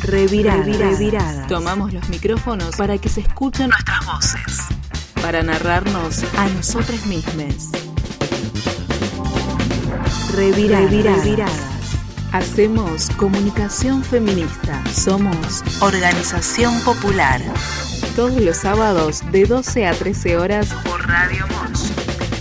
Reviradas. Tomamos los micrófonos para que se escuchen nuestras voces, para narrarnos a nosotras mismas. Reviradas. Hacemos comunicación feminista. Somos Organización Popular. Todos los sábados de 12 a 13 horas por Radio Mosh.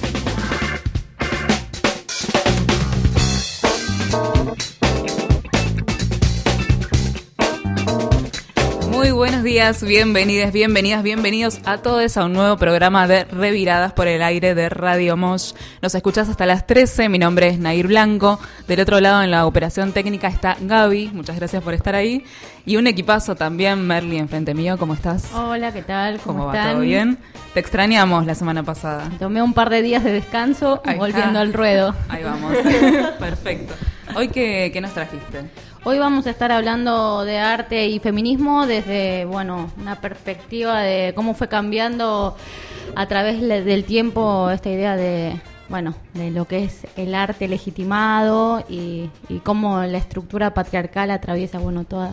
Muy buenos días, bienvenidos a todos a un nuevo programa de Reviradas por el aire de Radio Mosh. Nos escuchás hasta las 13, mi nombre es Nair Blanco. Del otro lado en la operación técnica está Gaby, muchas gracias por estar ahí. Y un equipazo también, Merly, enfrente mío, ¿cómo estás? Hola, ¿qué tal? ¿Cómo va? ¿Todo bien? Te extrañamos la semana pasada. Tomé un par de días de descanso, volviendo al ruedo. Ahí vamos, perfecto. ¿Hoy qué nos trajiste? Hoy vamos a estar hablando de arte y feminismo desde, una perspectiva de cómo fue cambiando a través del tiempo esta idea de lo que es el arte legitimado y cómo la estructura patriarcal atraviesa, toda,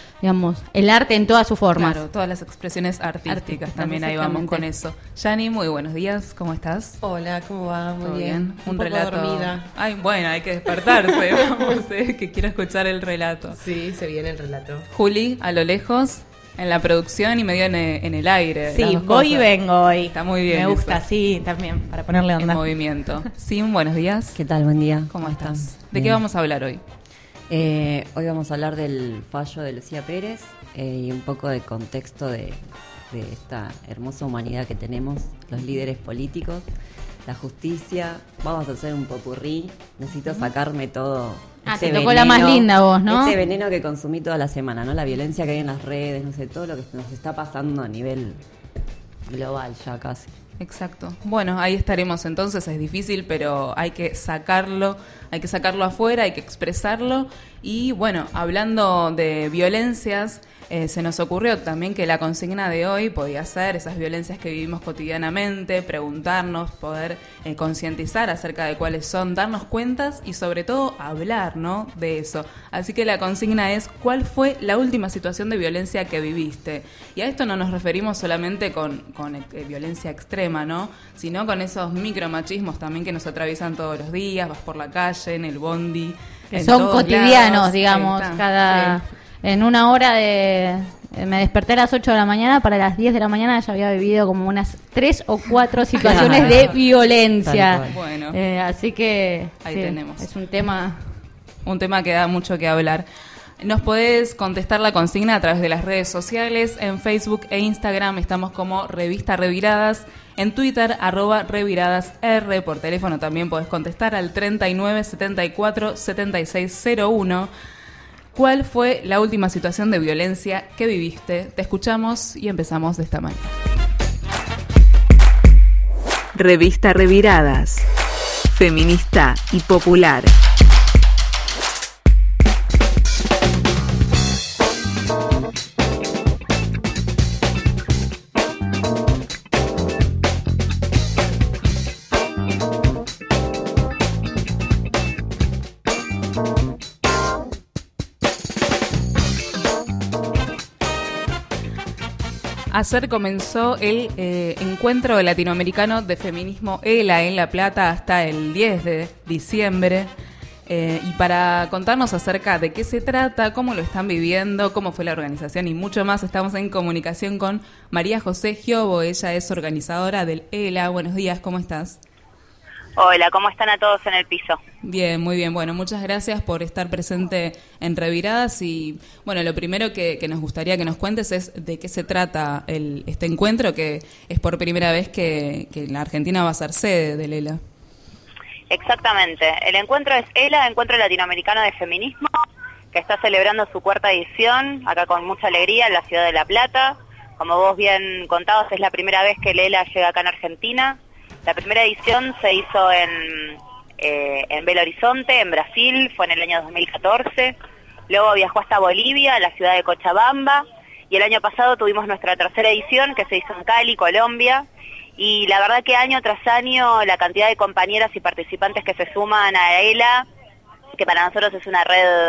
el arte en todas sus formas. Claro, todas las expresiones artísticas también ahí vamos con eso. Yani, muy buenos días, ¿cómo estás? Hola, ¿cómo va? Muy bien. Un poco relato. Dormida. Ay, bueno, hay que despertarse, que quiero escuchar el relato. Sí, se viene el relato. Juli, a lo lejos, en la producción y medio en el aire. Sí, voy y vengo hoy. Está muy bien. Me gusta, eso. sí, también, para ponerle onda. En movimiento. Sim, buenos días. ¿Qué tal? Buen día. ¿Cómo estás? ¿De Bien. qué vamos a hablar hoy? Hoy vamos a hablar del fallo de Lucía Pérez y un poco de contexto de esta hermosa humanidad que tenemos, los líderes políticos, la justicia. Vamos a hacer un popurrí. Necesito sacarme todo. Te tocó la más linda vos, ¿no? Este veneno que consumí toda la semana, ¿no? La violencia que hay en las redes, todo lo que nos está pasando a nivel global ya casi. Exacto. Bueno, ahí estaremos entonces, es difícil, pero hay que sacarlo afuera, hay que expresarlo. Y hablando de violencias, se nos ocurrió también que la consigna de hoy podía ser esas violencias que vivimos cotidianamente, preguntarnos, poder concientizar acerca de cuáles son, darnos cuentas y sobre todo hablar, ¿no?, de eso. Así que la consigna es: ¿cuál fue la última situación de violencia que viviste? Y a esto no nos referimos solamente con violencia extrema, ¿no?, sino con esos micromachismos también que nos atraviesan todos los días, vas por la calle, en el bondi, que son cotidianos, lados, digamos, en una hora me desperté a las 8 de la mañana, para las 10 de la mañana ya había vivido como unas 3 o 4 situaciones de violencia. Bueno, así que ahí tenemos. Es un tema que da mucho que hablar. Nos podés contestar la consigna a través de las redes sociales. En Facebook e Instagram estamos como Revista Reviradas. En Twitter, @reviradasr. Por teléfono también podés contestar al 39 74 7601. ¿Cuál fue la última situación de violencia que viviste? Te escuchamos y empezamos de esta manera. Revista Reviradas. Feminista y popular. Ayer comenzó el Encuentro Latinoamericano de Feminismo ELA en La Plata hasta el 10 de diciembre. Y para contarnos acerca de qué se trata, cómo lo están viviendo, cómo fue la organización y mucho más, estamos en comunicación con María José Giobo. Ella es organizadora del ELA. Buenos días, ¿cómo estás? Hola, ¿cómo están a todos en el piso? Bien, muy bien. Bueno, muchas gracias por estar presente en Reviradas y, lo primero que nos gustaría que nos cuentes es de qué se trata este encuentro, que es por primera vez que la Argentina va a ser sede del ELA. Exactamente. El encuentro es ELA, Encuentro Latinoamericano de Feminismo, que está celebrando su 4ª edición, acá con mucha alegría, en la ciudad de La Plata. Como vos bien contabas, es la primera vez que el ELA llega acá en Argentina. La primera edición se hizo en Belo Horizonte, en Brasil, fue en el año 2014. Luego viajó hasta Bolivia, a la ciudad de Cochabamba. Y el año pasado tuvimos nuestra 3ª edición, que se hizo en Cali, Colombia. Y la verdad que año tras año la cantidad de compañeras y participantes que se suman a ELA, que para nosotros es una red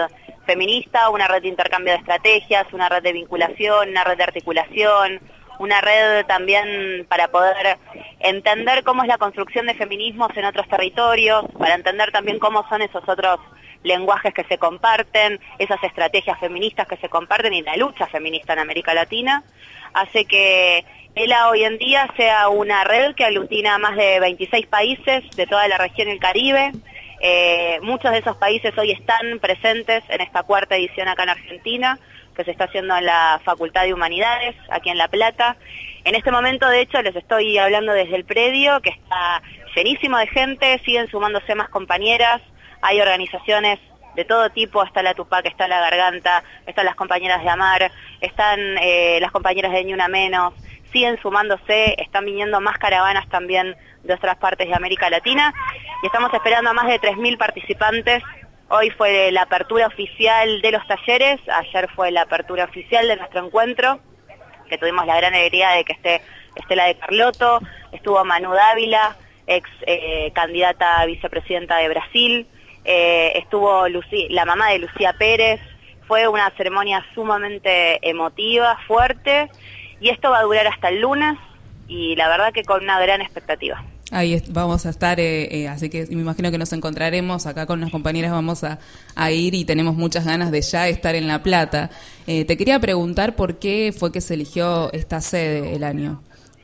feminista, una red de intercambio de estrategias, una red de vinculación, una red de articulación, una red también para poder entender cómo es la construcción de feminismos en otros territorios, para entender también cómo son esos otros lenguajes que se comparten, esas estrategias feministas que se comparten y la lucha feminista en América Latina, hace que ELA hoy en día sea una red que aglutina a más de 26 países de toda la región y el Caribe. Muchos de esos países hoy están presentes en esta 4ª edición acá en Argentina, que se está haciendo en la Facultad de Humanidades, aquí en La Plata. En este momento, de hecho, les estoy hablando desde el predio, que está llenísimo de gente, siguen sumándose más compañeras, hay organizaciones de todo tipo, está la Tupac, está la Garganta, están las compañeras de Amar, están las compañeras de Ni Una Menos, siguen sumándose, están viniendo más caravanas también de otras partes de América Latina, y estamos esperando a más de 3.000 participantes. Hoy fue la apertura oficial de los talleres, ayer fue la apertura oficial de nuestro encuentro, que tuvimos la gran alegría de que esté Estela de Carlotto, estuvo Manu Dávila, ex candidata a vicepresidenta de Brasil, estuvo la mamá de Lucía Pérez. Fue una ceremonia sumamente emotiva, fuerte, y esto va a durar hasta el lunes, y la verdad que con una gran expectativa. Ahí vamos a estar, así que me imagino que nos encontraremos acá con unas compañeras, vamos a ir y tenemos muchas ganas de ya estar en La Plata. Te quería preguntar por qué fue que se eligió esta sede el año.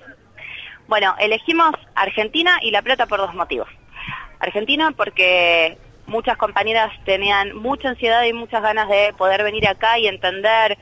Bueno, elegimos Argentina y La Plata por 2 motivos. Argentina porque muchas compañeras tenían mucha ansiedad y muchas ganas de poder venir acá y entender,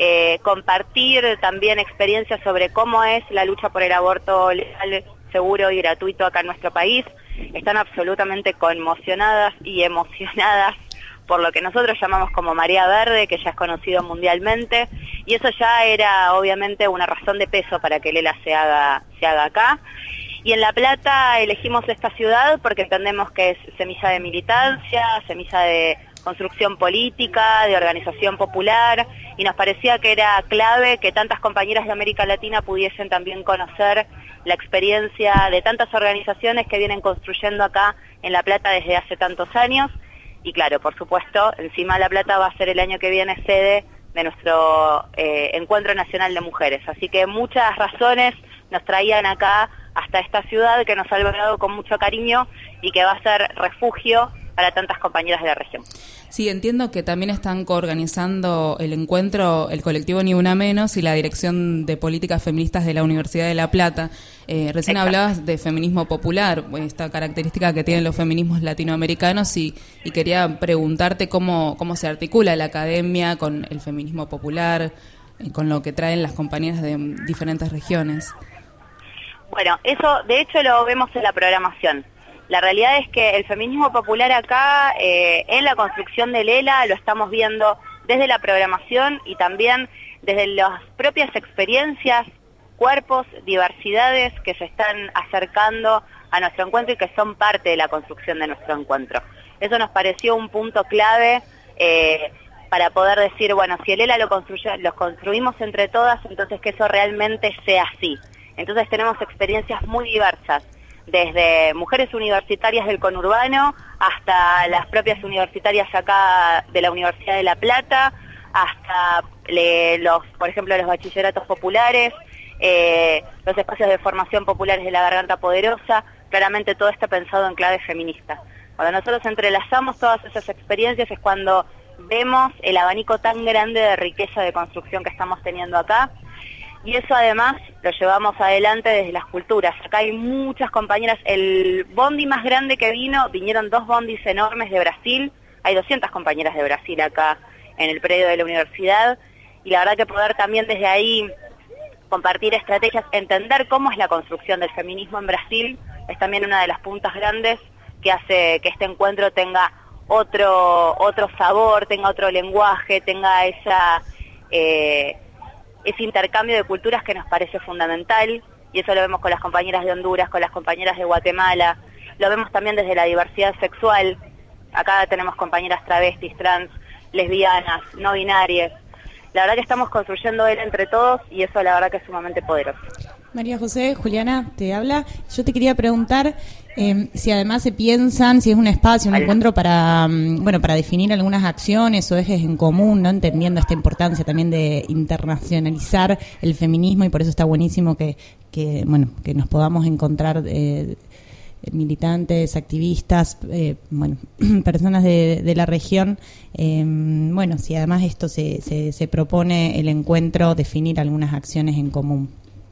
compartir también experiencias sobre cómo es la lucha por el aborto legal, seguro y gratuito acá en nuestro país. Están absolutamente conmocionadas y emocionadas por lo que nosotros llamamos como Marea Verde, que ya es conocido mundialmente, y eso ya era obviamente una razón de peso para que Lela se haga acá. Y en La Plata elegimos esta ciudad porque entendemos que es semilla de militancia, semilla de construcción política, de organización popular, y nos parecía que era clave que tantas compañeras de América Latina pudiesen también conocer la experiencia de tantas organizaciones que vienen construyendo acá en La Plata desde hace tantos años. Y claro, por supuesto, encima La Plata va a ser el año que viene sede de nuestro Encuentro Nacional de Mujeres. Así que muchas razones nos traían acá hasta esta ciudad que nos ha albergado con mucho cariño y que va a ser refugio para tantas compañeras de la región. Sí, entiendo que también están coorganizando el encuentro el colectivo Ni Una Menos y la Dirección de Políticas Feministas de la Universidad de La Plata. Recién hablabas de feminismo popular, esta característica que tienen los feminismos latinoamericanos, y quería preguntarte cómo se articula la academia con el feminismo popular, con lo que traen las compañeras de diferentes regiones. Bueno, eso de hecho lo vemos en la programación. La realidad es que el feminismo popular acá, en la construcción de Lela, lo estamos viendo desde la programación y también desde las propias experiencias, cuerpos, diversidades que se están acercando a nuestro encuentro y que son parte de la construcción de nuestro encuentro. Eso nos pareció un punto clave para poder decir, bueno, si el Lela lo construimos entre todas, entonces que eso realmente sea así. Entonces tenemos experiencias muy diversas, desde mujeres universitarias del conurbano hasta las propias universitarias acá de la Universidad de La Plata, hasta por ejemplo, los bachilleratos populares, los espacios de formación populares de la Garganta Poderosa. Claramente todo está pensado en clave feminista. Cuando nosotros entrelazamos todas esas experiencias es cuando vemos el abanico tan grande de riqueza de construcción que estamos teniendo acá. Y eso además lo llevamos adelante desde las culturas. Acá hay muchas compañeras. El bondi más grande que vinieron 2 bondis enormes de Brasil. Hay 200 compañeras de Brasil acá en el predio de la universidad. Y la verdad que poder también desde ahí compartir estrategias, entender cómo es la construcción del feminismo en Brasil, es también una de las puntas grandes que hace que este encuentro tenga otro sabor, tenga otro lenguaje, tenga ese intercambio de culturas que nos parece fundamental, y eso lo vemos con las compañeras de Honduras, con las compañeras de Guatemala, lo vemos también desde la diversidad sexual. Acá tenemos compañeras travestis, trans, lesbianas, no binarias. La verdad que estamos construyendo él entre todos y eso la verdad que es sumamente poderoso. María José, Juliana, te habla. Yo te quería preguntar si además se piensan, si es un espacio, un encuentro para para definir algunas acciones o ejes en común, ¿no? Entendiendo esta importancia también de internacionalizar el feminismo, y por eso está buenísimo que nos podamos encontrar militantes, activistas, personas de la región. Si además esto se propone el encuentro, definir algunas acciones en común.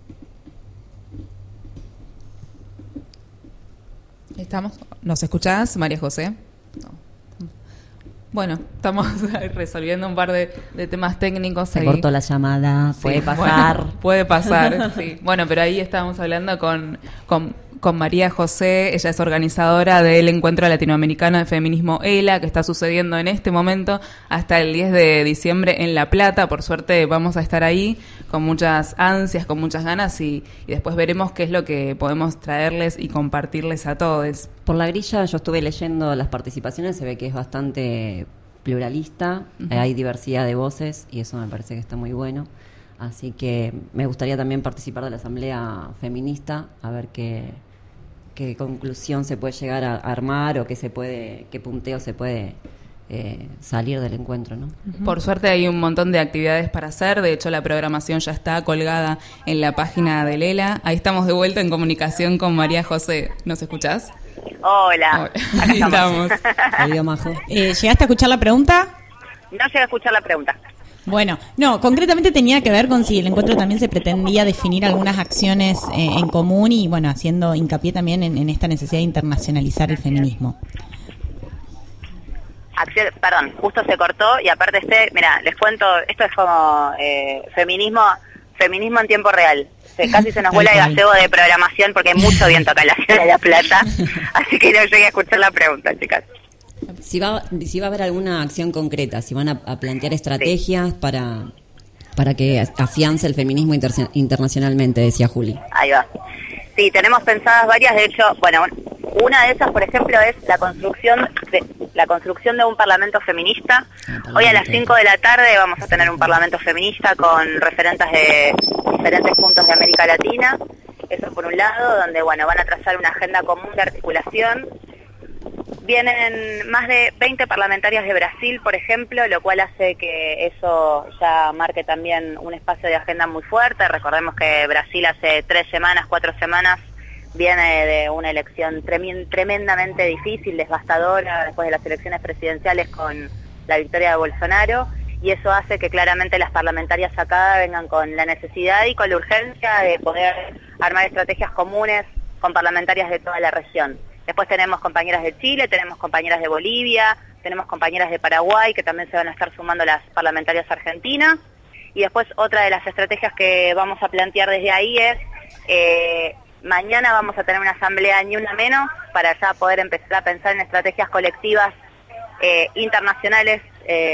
¿Estamos? ¿Nos escuchás, María José? No. Bueno, estamos resolviendo un par de temas técnicos. Se ahí. cortó la llamada, Sí, puede pasar. Bueno, puede pasar, sí. Bueno, pero ahí estábamos hablando con María José. Ella es organizadora del Encuentro Latinoamericano de Feminismo ELA, que está sucediendo en este momento hasta el 10 de diciembre en La Plata. Por suerte vamos a estar ahí con muchas ansias, con muchas ganas, y después veremos qué es lo que podemos traerles y compartirles a todos. Por la grilla yo estuve leyendo las participaciones, se ve que es bastante pluralista, hay diversidad de voces y eso me parece que está muy bueno. Así que me gustaría también participar de la asamblea feminista, a ver qué conclusión se puede llegar a armar o qué punteo se puede salir del encuentro, ¿no? Por suerte hay un montón de actividades para hacer. De hecho, la programación ya está colgada en la página de Lela. Ahí estamos de vuelta en comunicación con María José. ¿Nos escuchás? Hola. Ahí estamos. Adiós, Majo. ¿Llegaste a escuchar la pregunta? No llegué a escuchar la pregunta. Bueno, no, concretamente tenía que ver con si el encuentro también se pretendía definir algunas acciones en común y, haciendo hincapié también en esta necesidad de internacionalizar el feminismo. Perdón, justo se cortó y aparte mira, les cuento, esto es como feminismo en tiempo real. Casi se nos vuela el gazebo de programación porque hay mucho viento acá en la ciudad de La Plata, así que no llegué a escuchar la pregunta, chicas. Si va a haber alguna acción concreta, si van a plantear estrategias para que afiance el feminismo internacionalmente, decía Juli. Ahí va. Sí, tenemos pensadas varias, de hecho, una de esas, por ejemplo, es la construcción de un parlamento feminista. Hoy a las 5 de la tarde vamos a tener un parlamento feminista con referentes de diferentes puntos de América Latina. Eso por un lado, donde van a trazar una agenda común de articulación. Vienen más de 20 parlamentarias de Brasil, por ejemplo, lo cual hace que eso ya marque también un espacio de agenda muy fuerte. Recordemos que Brasil hace 4 semanas, viene de una elección tremendamente difícil, devastadora, después de las elecciones presidenciales con la victoria de Bolsonaro, y eso hace que claramente las parlamentarias acá vengan con la necesidad y con la urgencia de poder armar estrategias comunes con parlamentarias de toda la región. Después tenemos compañeras de Chile, tenemos compañeras de Bolivia, tenemos compañeras de Paraguay, que también se van a estar sumando las parlamentarias argentinas. Y después otra de las estrategias que vamos a plantear desde ahí es, mañana vamos a tener una asamblea Ni Una Menos, para ya poder empezar a pensar en estrategias colectivas internacionales,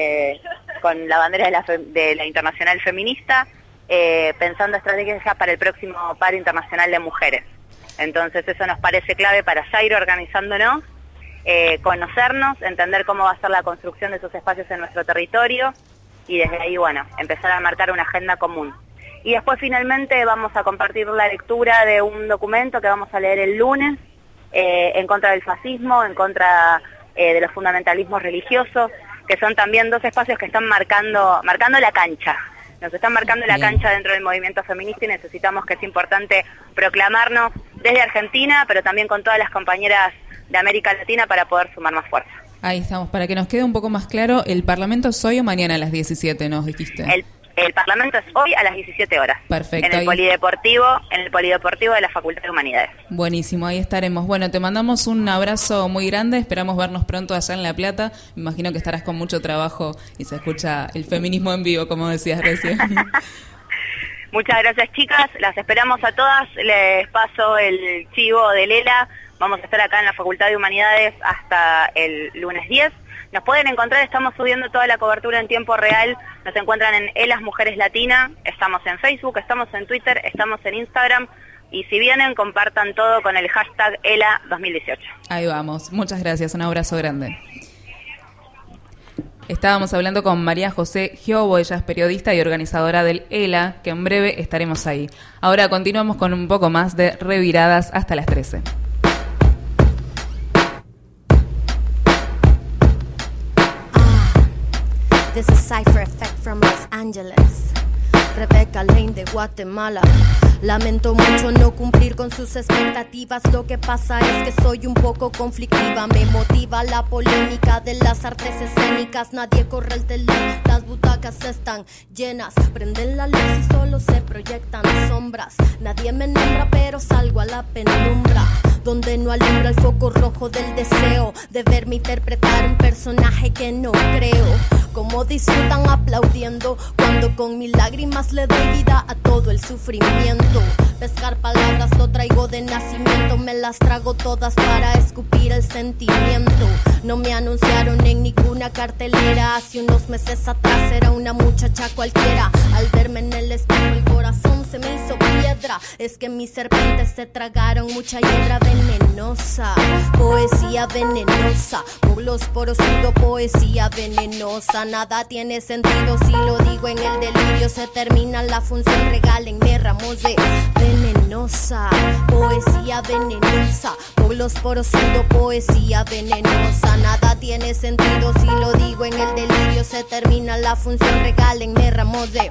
con la bandera de la Internacional Feminista, pensando estrategias ya para el próximo paro internacional de mujeres. Entonces eso nos parece clave para ya ir organizándonos, conocernos, entender cómo va a ser la construcción de esos espacios en nuestro territorio y desde ahí, empezar a marcar una agenda común. Y después finalmente vamos a compartir la lectura de un documento que vamos a leer el lunes, en contra del fascismo, en contra de los fundamentalismos religiosos, que son también dos espacios que están marcando la cancha. Nos están marcando la cancha dentro del movimiento feminista y necesitamos, que es importante proclamarnos desde Argentina, pero también con todas las compañeras de América Latina para poder sumar más fuerza. Ahí estamos, para que nos quede un poco más claro, ¿el Parlamento es hoy o mañana a las 17, nos dijiste? El Parlamento es hoy a las 17 horas. Perfecto. En el Polideportivo de la Facultad de Humanidades. Buenísimo, ahí estaremos. Bueno, te mandamos un abrazo muy grande, esperamos vernos pronto allá en La Plata. Me imagino que estarás con mucho trabajo y se escucha el feminismo en vivo, como decías recién. Muchas gracias, chicas, las esperamos a todas. Les paso el chivo de Lela. Vamos a estar acá en la Facultad de Humanidades hasta el lunes 10. Nos pueden encontrar, estamos subiendo toda la cobertura en tiempo real. Nos encuentran en Elas Mujeres Latina, estamos en Facebook, estamos en Twitter, estamos en Instagram. Y si vienen, compartan todo con el hashtag ELA 2018. Ahí vamos, muchas gracias, un abrazo grande. Estábamos hablando con María José Giobo, ella es periodista y organizadora del ELA, que en breve estaremos ahí. Ahora continuamos con un poco más de Reviradas hasta las 13. This is Cypher Effect from Los Angeles. Rebecca Lane de Guatemala. Lamento mucho no cumplir con sus expectativas. Lo que pasa es que soy un poco conflictiva. Me motiva la polémica de las artes escénicas. Nadie corre el telón, las butacas están llenas. Prenden la luz y solo se proyectan sombras. Nadie me nombra pero salgo a la penumbra, donde no alumbra el foco rojo del deseo de verme interpretar un personaje que no creo. Como disfrutan aplaudiendo cuando con mis lágrimas le doy vida a todo el sufrimiento. Pescar palabras lo traigo de nacimiento, me las trago todas para escupir el sentimiento. No me anunciaron en ninguna cartelera, hace unos meses atrás era una muchacha cualquiera. Al verme en el espejo el corazón se me hizo piedra. Es que mis serpientes se tragaron mucha hiedra venenosa. Poesía venenosa, por los poros sudo poesía venenosa. Nada tiene sentido si lo digo en el delirio. Se termina la función, regálenme ramos de venenosa. Poesía venenosa, por los poros sudo poesía venenosa. Nada tiene sentido si lo digo en el delirio. Se termina la función, regálenme ramos de...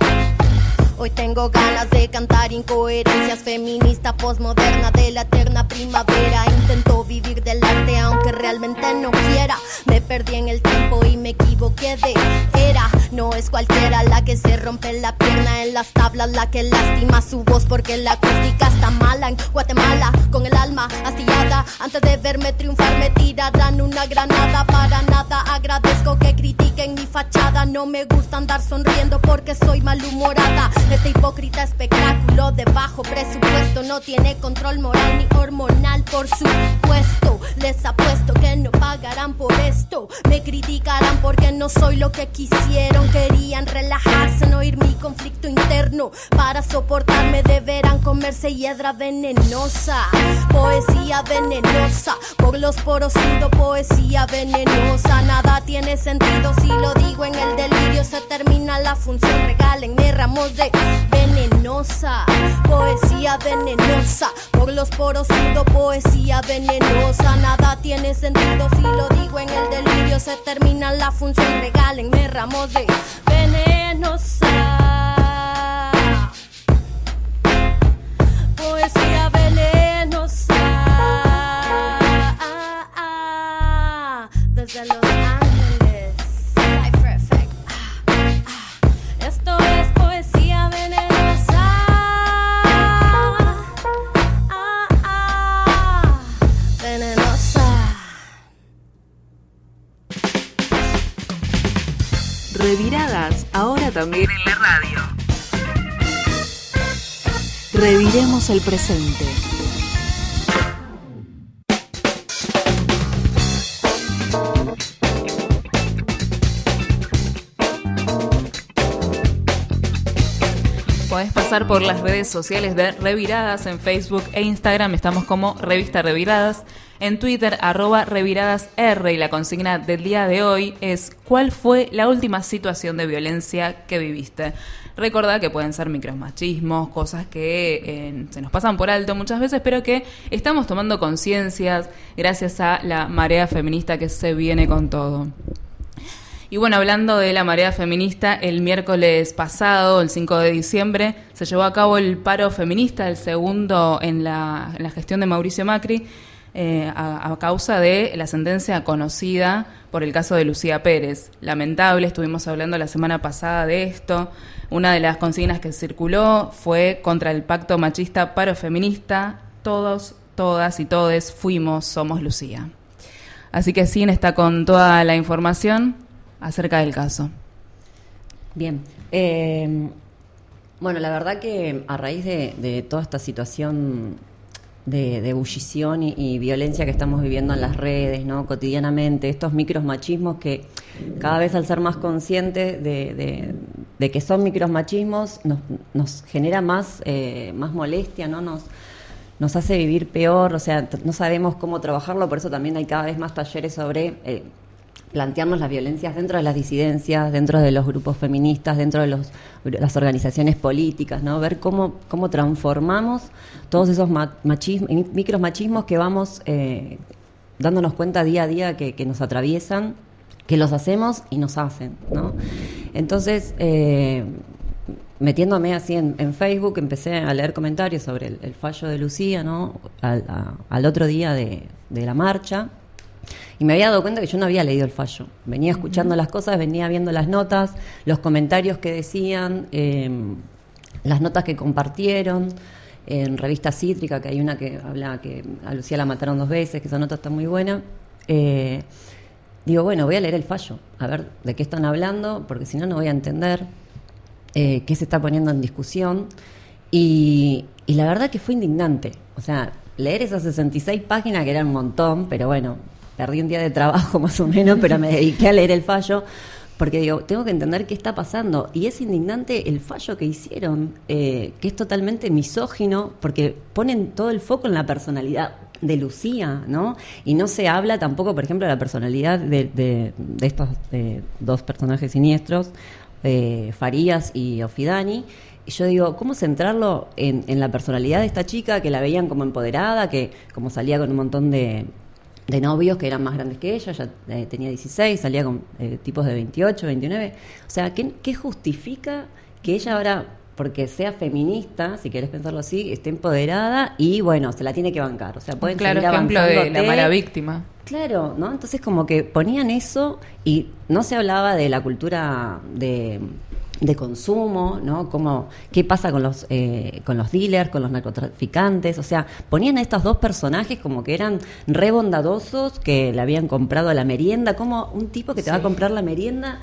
Hoy tengo ganas de cantar incoherencias, feminista postmoderna de la eterna primavera. Intento vivir del arte aunque realmente no quiera. Me perdí en el tiempo y me equivoqué de era. No es cualquiera la que se rompe la pierna en las tablas, la que lastima su voz porque la acústica está mala. En Guatemala con el alma astillada, antes de verme triunfar me tirarán una granada. Para nada agradezco que critiquen mi fachada. No me gusta andar sonriendo porque soy malhumorada. Este hipócrita espectáculo de bajo presupuesto no tiene control moral ni hormonal, por supuesto. Les apuesto que no pagarán por esto. Me criticarán porque no soy lo que quisieron. Querían relajarse, no oír mi conflicto interno. Para soportarme deberán comerse hiedra venenosa. Poesía venenosa, por los poros sudo poesía venenosa. Nada tiene sentido si lo digo en el delirio. Se termina la función, regálenme ramos de venenosa. Poesía venenosa, por los poros sudo poesía venenosa. Nada tiene sentido si lo digo en el delirio. Se termina la función, regálenme ramos de venenosa. Poesía venenosa. Desde Los Ángeles, Cypher Effect. Esto es poesía venenosa. Venenosa. Reviradas, ahora también en la radio. Reviremos el presente. Podés pasar por las redes sociales de Reviradas en Facebook e Instagram. Estamos como Revista Reviradas. En Twitter, @reviradasr. Y la consigna del día de hoy es: ¿cuál fue la última situación de violencia que viviste? Recordá que pueden ser micromachismos, cosas que se nos pasan por alto muchas veces, pero que estamos tomando conciencias gracias a la marea feminista que se viene con todo. Y bueno, hablando de la marea feminista, el miércoles pasado, el 5 de diciembre, se llevó a cabo el paro feminista, el segundo en la gestión de Mauricio Macri, a causa de la sentencia conocida por el caso de Lucía Pérez. Lamentable, estuvimos hablando la semana pasada de esto. Una de las consignas que circuló fue contra el pacto machista paro feminista. Todos, todas y todes somos Lucía. Así que Sin está con toda la información acerca del caso. Bien. Bueno, la verdad que a raíz de toda esta situación de ebullición y violencia que estamos viviendo en las redes, ¿no? Cotidianamente, estos micromachismos que cada vez al ser más conscientes de que son micromachismos nos genera más molestia, ¿no? Nos hace vivir peor, o sea, no sabemos cómo trabajarlo, por eso también hay cada vez más talleres sobre plantearnos las violencias dentro de las disidencias, dentro de los grupos feministas, dentro de las organizaciones políticas, ¿no? Ver cómo transformamos todos esos micromachismos que vamos dándonos cuenta día a día que nos atraviesan, que los hacemos y nos hacen, ¿no? Entonces, metiéndome así en Facebook, empecé a leer comentarios sobre el fallo de Lucía, ¿no? Al otro día de la marcha. Y me había dado cuenta que yo no había leído el fallo. Venía escuchando las cosas, venía viendo las notas, los comentarios que decían, las notas que compartieron. En Revista Cítrica, que hay una que habla que a Lucía la mataron 2 veces, que esa nota está muy buena. Digo, bueno, voy a leer el fallo, a ver de qué están hablando, porque si no, no voy a entender qué se está poniendo en discusión. Y la verdad que fue indignante. O sea, leer esas 66 páginas, que eran un montón, pero bueno, perdí un día de trabajo más o menos, pero me dediqué a leer el fallo, porque digo, tengo que entender qué está pasando. Y es indignante el fallo que hicieron, que es totalmente misógino, porque ponen todo el foco en la personalidad de Lucía, ¿no? Y no se habla tampoco, por ejemplo, de la personalidad de estos 2 personajes siniestros, Farías y Ofidani. Y yo digo, ¿cómo centrarlo en la personalidad de esta chica, que la veían como empoderada, que como salía con un montón de novios que eran más grandes que ella, ya tenía 16, salía con tipos de 28, 29. O sea, ¿qué justifica que ella ahora, porque sea feminista, si querés pensarlo así, esté empoderada y, bueno, se la tiene que bancar? O sea, pueden claro seguir ejemplo de la mala víctima. Claro, ¿no? Entonces como que ponían eso y no se hablaba de la cultura de consumo, ¿no? ¿Qué pasa con los dealers, con los narcotraficantes? O sea, ponían a estos 2 personajes como que eran re bondadosos, que le habían comprado la merienda, como un tipo que te va a comprar la merienda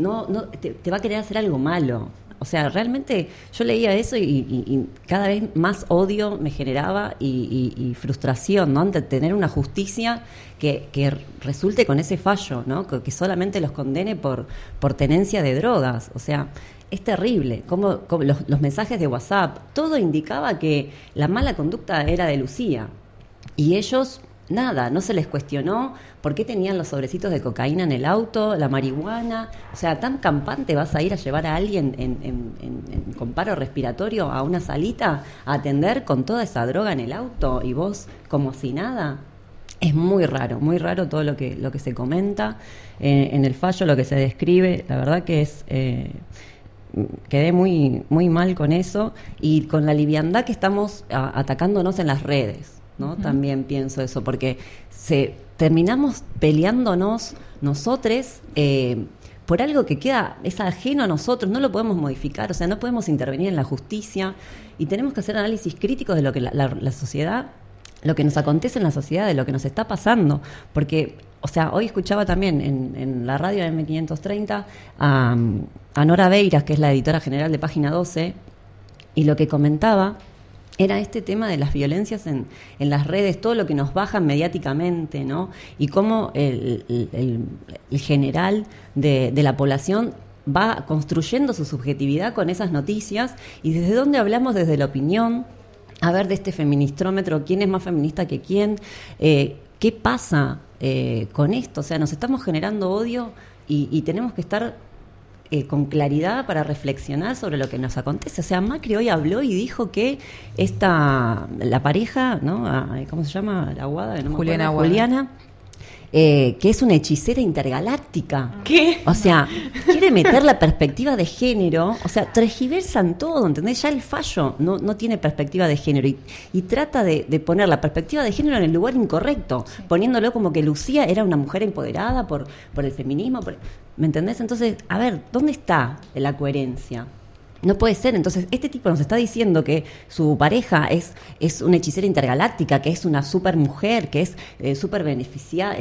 te va a querer hacer algo malo. O sea, realmente yo leía eso y cada vez más odio me generaba y frustración, ¿no? Ante tener una justicia que resulte con ese fallo, ¿no? Que solamente los condene por tenencia de drogas. O sea, es terrible. Como los mensajes de WhatsApp, todo indicaba que la mala conducta era de Lucía. Y ellos, nada, no se les cuestionó por qué tenían los sobrecitos de cocaína en el auto, la marihuana. O sea, tan campante vas a ir a llevar a alguien con paro respiratorio a una salita a atender con toda esa droga en el auto y vos como si nada. Es muy raro todo lo que se comenta en el fallo, lo que se describe. La verdad que es quedé muy, muy mal con eso y con la liviandad que estamos atacándonos en las redes, ¿no? Uh-huh. También pienso eso, porque terminamos peleándonos nosotros por algo que es ajeno a nosotros, no lo podemos modificar, o sea, no podemos intervenir en la justicia y tenemos que hacer análisis críticos de lo que la sociedad, lo que nos acontece en la sociedad, de lo que nos está pasando, porque, o sea, hoy escuchaba también en la radio M530 a Nora Beiras, que es la editora general de Página 12, y lo que comentaba era este tema de las violencias en las redes, todo lo que nos bajan mediáticamente, ¿no? Y cómo el general de la población va construyendo su subjetividad con esas noticias, y desde dónde hablamos, desde la opinión, a ver, de este feministrómetro, quién es más feminista que quién, qué pasa con esto. O sea, nos estamos generando odio y tenemos que estar con claridad para reflexionar sobre lo que nos acontece. O sea, Macri hoy habló y dijo que la pareja, ¿no? ¿Cómo se llama? La Aguada, no me Juliana acuerdo. Aguada. Juliana, que es una hechicera intergaláctica. ¿Qué? O sea, quiere meter la perspectiva de género, o sea, tergiversan todo, ¿entendés? Ya el fallo no tiene perspectiva de género y trata de poner la perspectiva de género en el lugar incorrecto, sí, poniéndolo como que Lucía era una mujer empoderada por el feminismo, ¿me entendés? Entonces, a ver, ¿dónde está la coherencia? No puede ser. Entonces, este tipo nos está diciendo que su pareja es una hechicera intergaláctica, que es una super mujer, que es súper beneficiada,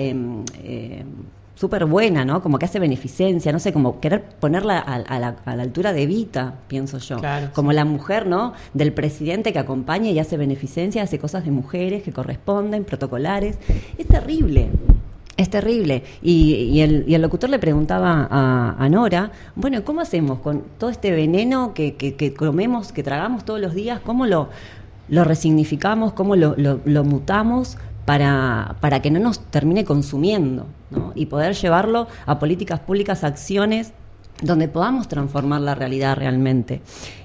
súper buena, ¿no? Como que hace beneficencia, no sé, como querer ponerla a la altura de Evita, pienso yo. Claro, como sí, la mujer, ¿no? Del presidente que acompaña y hace beneficencia, hace cosas de mujeres que corresponden, protocolares. Es terrible. Es terrible. Y el locutor le preguntaba a Nora, bueno, ¿cómo hacemos con todo este veneno que comemos, que tragamos todos los días? ¿Cómo lo resignificamos? ¿Cómo lo mutamos para que no nos termine consumiendo, ¿no? Y poder llevarlo a políticas públicas, acciones donde podamos transformar la realidad realmente.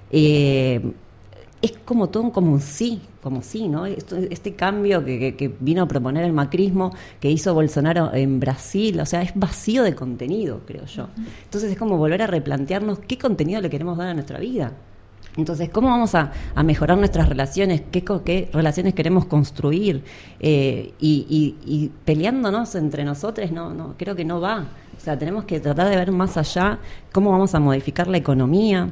Es como todo como un sí, ¿no? Este cambio que vino a proponer el macrismo, que hizo Bolsonaro en Brasil, o sea, es vacío de contenido, creo yo. Entonces es como volver a replantearnos qué contenido le queremos dar a nuestra vida. Entonces, ¿cómo vamos a mejorar nuestras relaciones? ¿Qué relaciones queremos construir? Y peleándonos entre nosotros, no, creo que no va. O sea, tenemos que tratar de ver más allá cómo vamos a modificar la economía.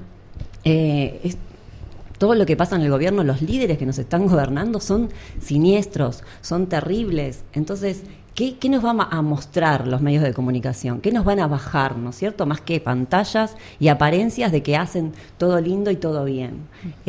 Todo lo que pasa en el gobierno, los líderes que nos están gobernando son siniestros, son terribles. Entonces, ¿qué nos van a mostrar los medios de comunicación? ¿Qué nos van a bajar, no es cierto? Más que pantallas y apariencias de que hacen todo lindo y todo bien.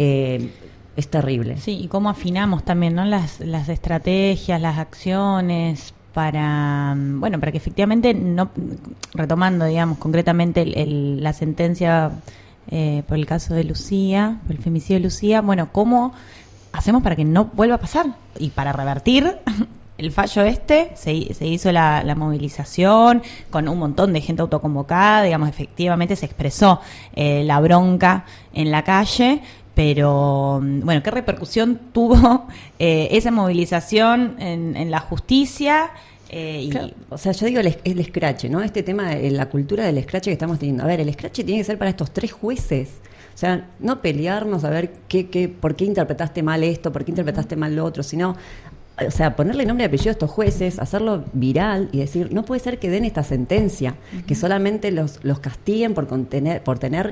Es terrible. Sí, y cómo afinamos también, ¿no? Las estrategias, las acciones para que efectivamente, no, retomando, digamos, concretamente la sentencia por el caso de Lucía, por el femicidio de Lucía, bueno, ¿cómo hacemos para que no vuelva a pasar? Y para revertir el fallo se hizo la movilización con un montón de gente autoconvocada, digamos, efectivamente se expresó la bronca en la calle, pero bueno, ¿qué repercusión tuvo esa movilización en la justicia? Claro, o sea, yo digo el escrache, ¿no? Este tema de la cultura del escrache que estamos teniendo. A ver, el escrache tiene que ser para estos 3 jueces. O sea, no pelearnos a ver por qué interpretaste mal esto, por qué interpretaste mal lo otro, sino, o sea, ponerle nombre y apellido a estos jueces, hacerlo viral y decir, no puede ser que den esta sentencia, que solamente los castiguen por tener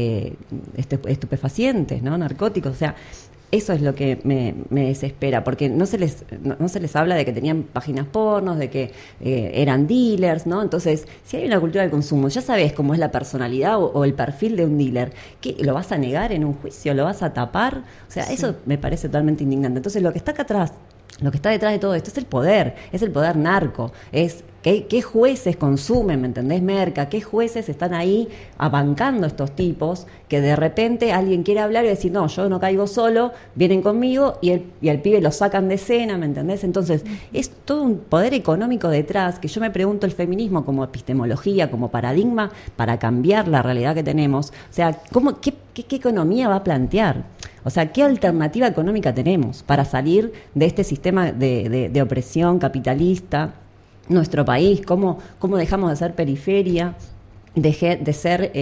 estupefacientes, ¿no? Narcóticos, o sea, eso es lo que me desespera, porque no se les habla de que tenían páginas pornos, de que eran dealers, ¿no? Entonces, si hay una cultura del consumo, ya sabes cómo es la personalidad o el perfil de un dealer. ¿Qué, lo vas a negar en un juicio? ¿Lo vas a tapar? O sea, eso me parece totalmente indignante. Entonces, lo que está acá atrás, lo que está detrás de todo esto es el poder narco, es qué jueces consumen, ¿me entendés, Merca? ¿Qué jueces están ahí abancando a estos tipos que de repente alguien quiere hablar y decir, no, yo no caigo solo, vienen conmigo y al pibe lo sacan de escena, ¿me entendés? Entonces, es todo un poder económico detrás que yo me pregunto el feminismo como epistemología, como paradigma para cambiar la realidad que tenemos. O sea, ¿qué economía va a plantear? O sea, ¿qué alternativa económica tenemos para salir de este sistema de opresión capitalista? Nuestro país, ¿cómo dejamos de ser periferia, de ser,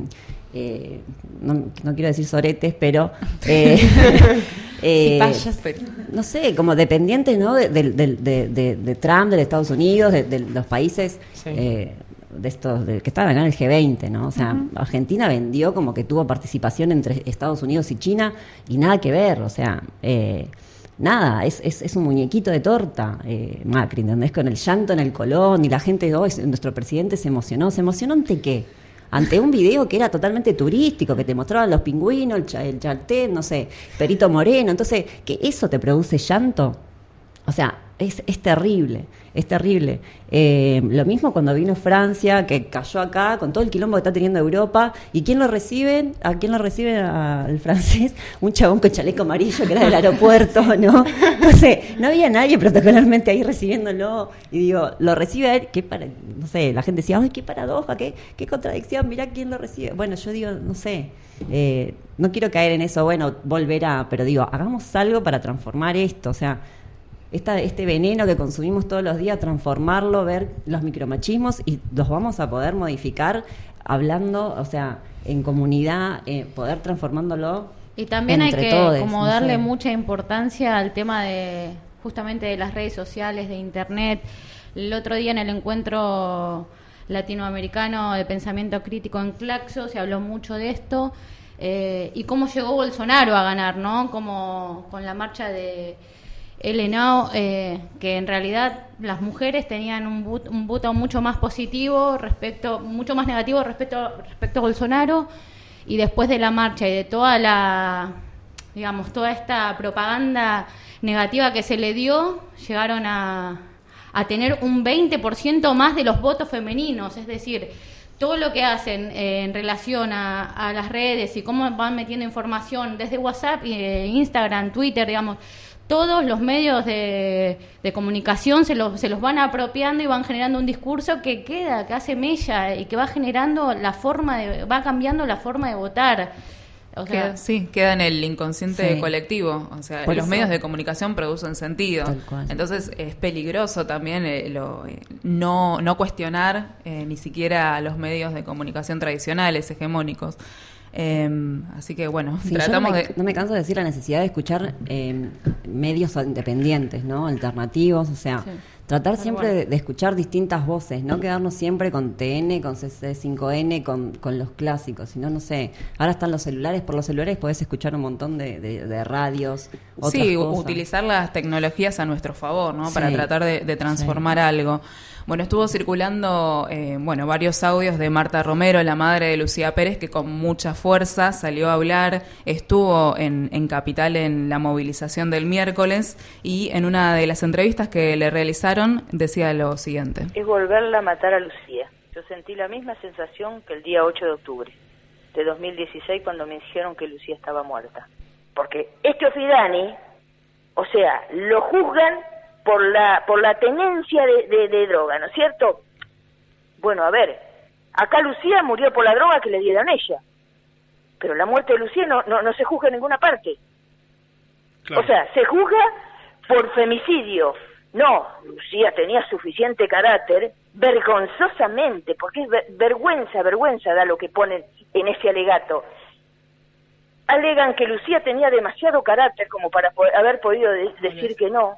no quiero decir soretes, pero no sé, como dependientes, ¿no? de Trump, de Estados Unidos, de los países de estos que estaban en el G20, ¿no? O sea, Argentina vendió como que tuvo participación entre Estados Unidos y China y nada que ver, o sea, nada, es un muñequito de torta, Macri, ¿entendés? Con el llanto en el Colón y la gente, nuestro presidente se emocionó ante qué, ante un video que era totalmente turístico, que te mostraban los pingüinos, el Chaltén, no sé, Perito Moreno, entonces, ¿que eso te produce llanto? O sea, es terrible, es terrible. Lo mismo cuando vino Francia, que cayó acá con todo el quilombo que está teniendo Europa. ¿Y quién lo reciben? ¿A quién lo reciben al francés? Un chabón con chaleco amarillo que era del aeropuerto, ¿no? Entonces, no había nadie protocolarmente ahí recibiéndolo. Y digo, lo recibe a él, no sé, la gente decía, ¡ay, qué paradoja, qué contradicción! Mirá quién lo recibe. Bueno, yo digo, no sé, no quiero caer en eso, bueno, volverá, pero digo, hagamos algo para transformar esto, o sea, este veneno que consumimos todos los días, transformarlo, ver los micromachismos y los vamos a poder modificar hablando, o sea, en comunidad, poder transformándolo. Y también hay que todos, como darle mucha importancia al tema de justamente de las redes sociales, de internet. El otro día en el encuentro latinoamericano de pensamiento crítico en Claxo se habló mucho de esto y cómo llegó Bolsonaro a ganar, ¿no? Como con la marcha de Elenao, que en realidad las mujeres tenían un voto mucho más positivo mucho más negativo respecto a Bolsonaro, y después de la marcha y de toda esta propaganda negativa que se le dio, llegaron a tener un 20% más de los votos femeninos, es decir, todo lo que hacen en relación a las redes y cómo van metiendo información desde WhatsApp, Instagram, Twitter, digamos, todos los medios de comunicación se los van apropiando y van generando un discurso que queda, que hace mella y que va generando va cambiando la forma de votar. O sea, queda en el inconsciente colectivo. O sea, los medios de comunicación producen sentido. Entonces es peligroso también no cuestionar ni siquiera a los medios de comunicación tradicionales, hegemónicos. Así que bueno, tratamos no me canso de decir la necesidad de escuchar medios independientes, ¿no? Alternativos, o sea, tratar siempre de escuchar distintas voces, no quedarnos siempre con TN, con CC5N, con los clásicos, sino, no sé, ahora están los celulares, por los celulares podés escuchar un montón de radios, otras cosas. Utilizar las tecnologías a nuestro favor, ¿no? Para tratar de transformar algo. Bueno, estuvo circulando varios audios de Marta Romero, la madre de Lucía Pérez, que con mucha fuerza salió a hablar, estuvo en Capital en la movilización del miércoles y en una de las entrevistas que le realizaron decía lo siguiente. Es volverla a matar a Lucía. Yo sentí la misma sensación que el día 8 de octubre de 2016 cuando me dijeron que Lucía estaba muerta. Porque Fidani, o sea, lo juzgan por la tenencia de droga, ¿no es cierto? Bueno, a ver, acá Lucía murió por la droga que le dieron ella, pero la muerte de Lucía no se juzga en ninguna parte. Claro. O sea, se juzga por femicidio. No, Lucía tenía suficiente carácter, vergonzosamente, porque es vergüenza da lo que ponen en ese alegato. Alegan que Lucía tenía demasiado carácter como para haber podido decir que no.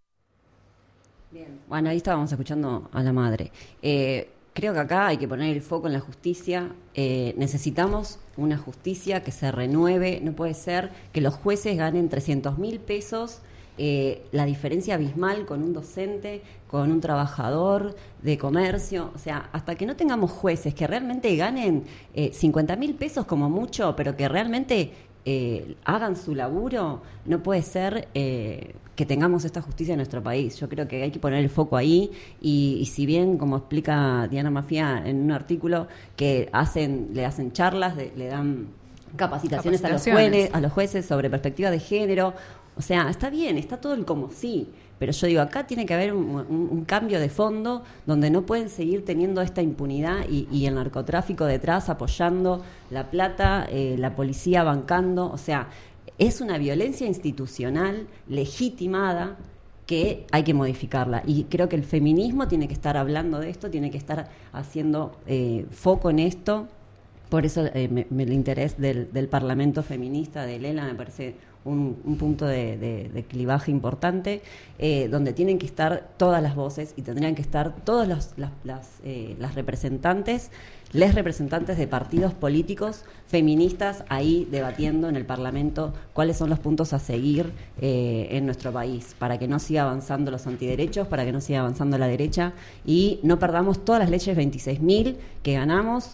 Bien. Bueno, ahí estábamos escuchando a la madre. Creo que acá hay que poner el foco en la justicia. Necesitamos una justicia que se renueve. No puede ser que los jueces ganen 300.000 pesos, la diferencia abismal con un docente, con un trabajador de comercio. O sea, hasta que no tengamos jueces que realmente ganen 50.000 pesos como mucho, pero que realmente hagan su laburo, no puede ser que tengamos esta justicia en nuestro país. Yo creo que hay que poner el foco ahí y si bien, como explica Diana Mafia en un artículo, que le hacen charlas, le dan capacitaciones a los jueces sobre perspectiva de género, o sea, está bien, está todo el como sí, pero yo digo, acá tiene que haber un cambio de fondo donde no pueden seguir teniendo esta impunidad y el narcotráfico detrás apoyando la plata, la policía bancando, o sea, es una violencia institucional legitimada que hay que modificarla. Y creo que el feminismo tiene que estar hablando de esto, tiene que estar haciendo foco en esto. Por eso el interés del Parlamento feminista de Lela me parece un punto de clivaje importante, donde tienen que estar todas las voces y tendrían que estar todas las representantes, les representantes de partidos políticos feministas ahí debatiendo en el Parlamento cuáles son los puntos a seguir en nuestro país, para que no siga avanzando los antiderechos, para que no siga avanzando la derecha y no perdamos todas las leyes 26.000 que ganamos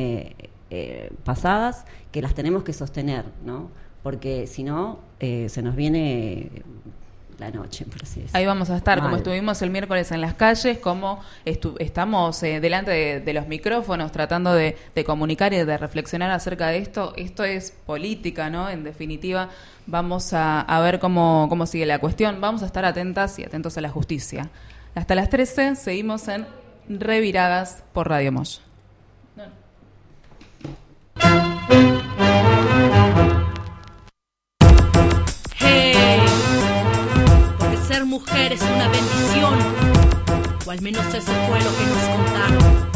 pasadas, que las tenemos que sostener, ¿no? Porque si no, se nos viene la noche, por así decirlo. Ahí vamos a estar, como estuvimos el miércoles en las calles, como estamos delante de los micrófonos tratando de comunicar y de reflexionar acerca de esto. Esto es política, ¿no? En definitiva, vamos a ver cómo sigue la cuestión. Vamos a estar atentas y atentos a la justicia. Hasta las 13 seguimos en Reviradas por Radio Moya. Ser mujer es una bendición, o al menos eso fue lo que nos contaron.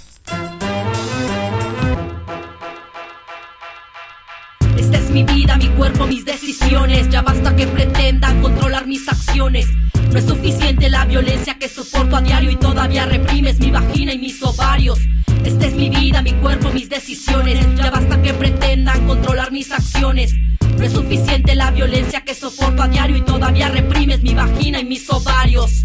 Esta es mi vida, mi cuerpo, mis decisiones. Ya basta que pretendan controlar mis acciones. No es suficiente la violencia que soporto a diario y todavía reprimes mi vagina y mis ovarios. Esta es mi vida, mi cuerpo, mis decisiones. Ya basta que pretendan controlar mis acciones. No es suficiente la violencia que soporto a diario y todavía reprimes mi vagina y mis ovarios.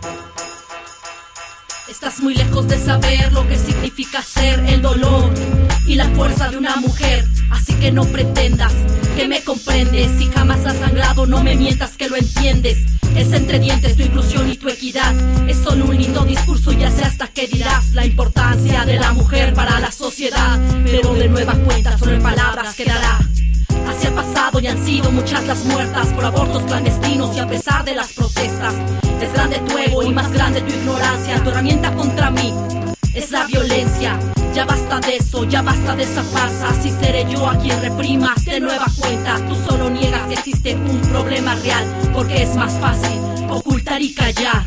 Estás muy lejos de saber lo que significa ser el dolor y la fuerza de una mujer. Así que no pretendas que me comprendes. Si jamás has sangrado, no me mientas que lo entiendes. Es entre dientes tu inclusión y tu equidad. Es solo un lindo discurso, ya sé hasta qué dirás. La importancia de la mujer para la sociedad, pero de nueva cuenta solo en palabras quedará. Hacia el pasado y han sido muchas las muertas por abortos clandestinos y a pesar de las protestas, es grande tu ego y más grande tu ignorancia. Tu herramienta contra mí es la violencia. Ya basta de eso, ya basta de esa farsa. Si seré yo a quien reprimas de nueva cuenta. Tú solo niegas que existe un problema real, porque es más fácil ocultar y callar.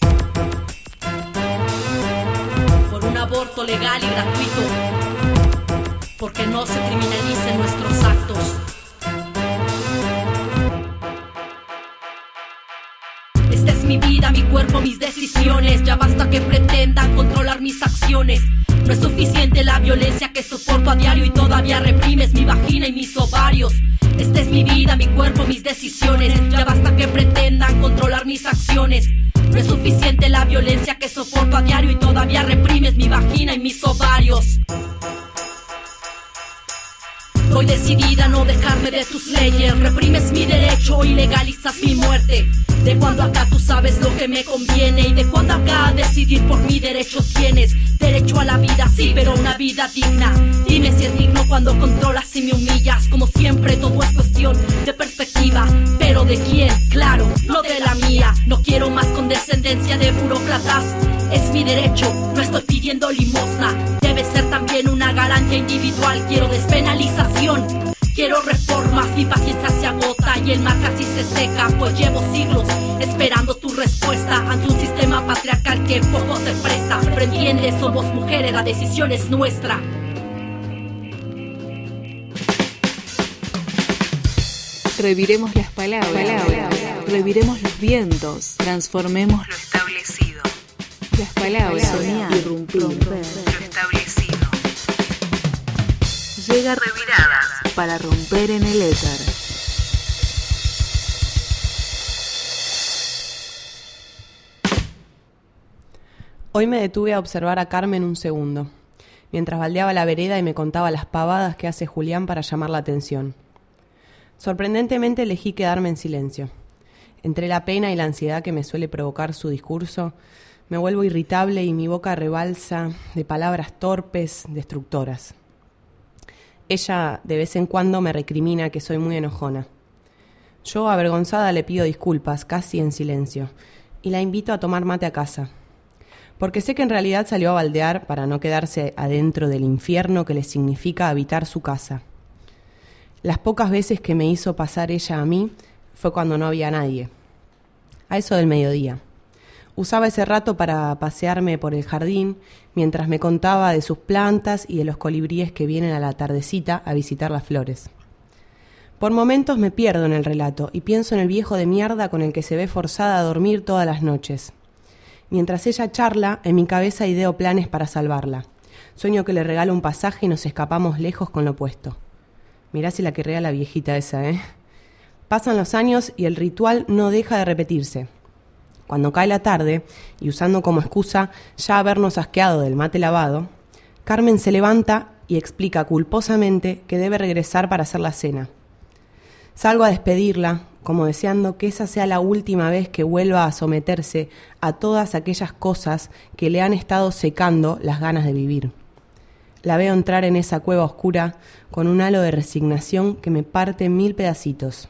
Por un aborto legal y gratuito, porque no se criminalicen nuestros actos. Esta es mi vida, mi cuerpo, mis decisiones. Ya basta que pretendan controlar mis acciones. No es suficiente la violencia que soporto a diario y todavía reprimes mi vagina y mis ovarios. Esta es mi vida, mi cuerpo, mis decisiones. Ya basta que pretendan controlar mis acciones. No es suficiente la violencia que soporto a diario y todavía reprimes mi vagina y mis ovarios. Estoy decidida a no dejarme de tus leyes. Reprimes mi derecho y legalizas mi muerte. De cuando acá tú sabes lo que me conviene y de cuando acá a decidir por mi derecho tienes. Derecho a la vida, sí, pero una vida digna. Dime si es digno cuando controlas y me humillas. Como siempre todo es cuestión de perspectiva. ¿Pero de quién? Claro, no de la mía. No quiero más condescendencia de burócratas. Es mi derecho, no estoy pidiendo limosna. Debe ser también una garantía individual. Quiero despenalización, quiero reformas. Mi paciencia se agota y el mar casi se seca, pues llevo siglos esperando tu respuesta ante un sistema patriarcal que poco se presta. Pero entiende, somos mujeres, la decisión es nuestra. Reviremos las palabras, reviremos los vientos, transformemos lo establecido. Las palabras, soñar, irrumpir, romper lo establecido. Llega Reviradas para romper en el éter. Hoy me detuve a observar a Carmen un segundo, mientras baldeaba la vereda y me contaba las pavadas que hace Julián para llamar la atención. Sorprendentemente elegí quedarme en silencio. Entre la pena y la ansiedad que me suele provocar su discurso, me vuelvo irritable y mi boca rebalsa de palabras torpes, destructoras. Ella de vez en cuando me recrimina que soy muy enojona. Yo, avergonzada, le pido disculpas, casi en silencio, y la invito a tomar mate a casa. Porque sé que en realidad salió a baldear para no quedarse adentro del infierno que le significa habitar su casa. Las pocas veces que me hizo pasar ella a mí fue cuando no había nadie. A eso del mediodía. Usaba ese rato para pasearme por el jardín mientras me contaba de sus plantas y de los colibríes que vienen a la tardecita a visitar las flores. Por momentos me pierdo en el relato y pienso en el viejo de mierda con el que se ve forzada a dormir todas las noches. Mientras ella charla, en mi cabeza ideo planes para salvarla. Sueño que le regalo un pasaje y nos escapamos lejos con lo puesto. Mirá si la querría la viejita esa, ¿eh? Pasan los años y el ritual no deja de repetirse. Cuando cae la tarde, y usando como excusa ya habernos asqueado del mate lavado, Carmen se levanta y explica culposamente que debe regresar para hacer la cena. Salgo a despedirla, como deseando que esa sea la última vez que vuelva a someterse a todas aquellas cosas que le han estado secando las ganas de vivir. La veo entrar en esa cueva oscura con un halo de resignación que me parte en 1000 pedacitos.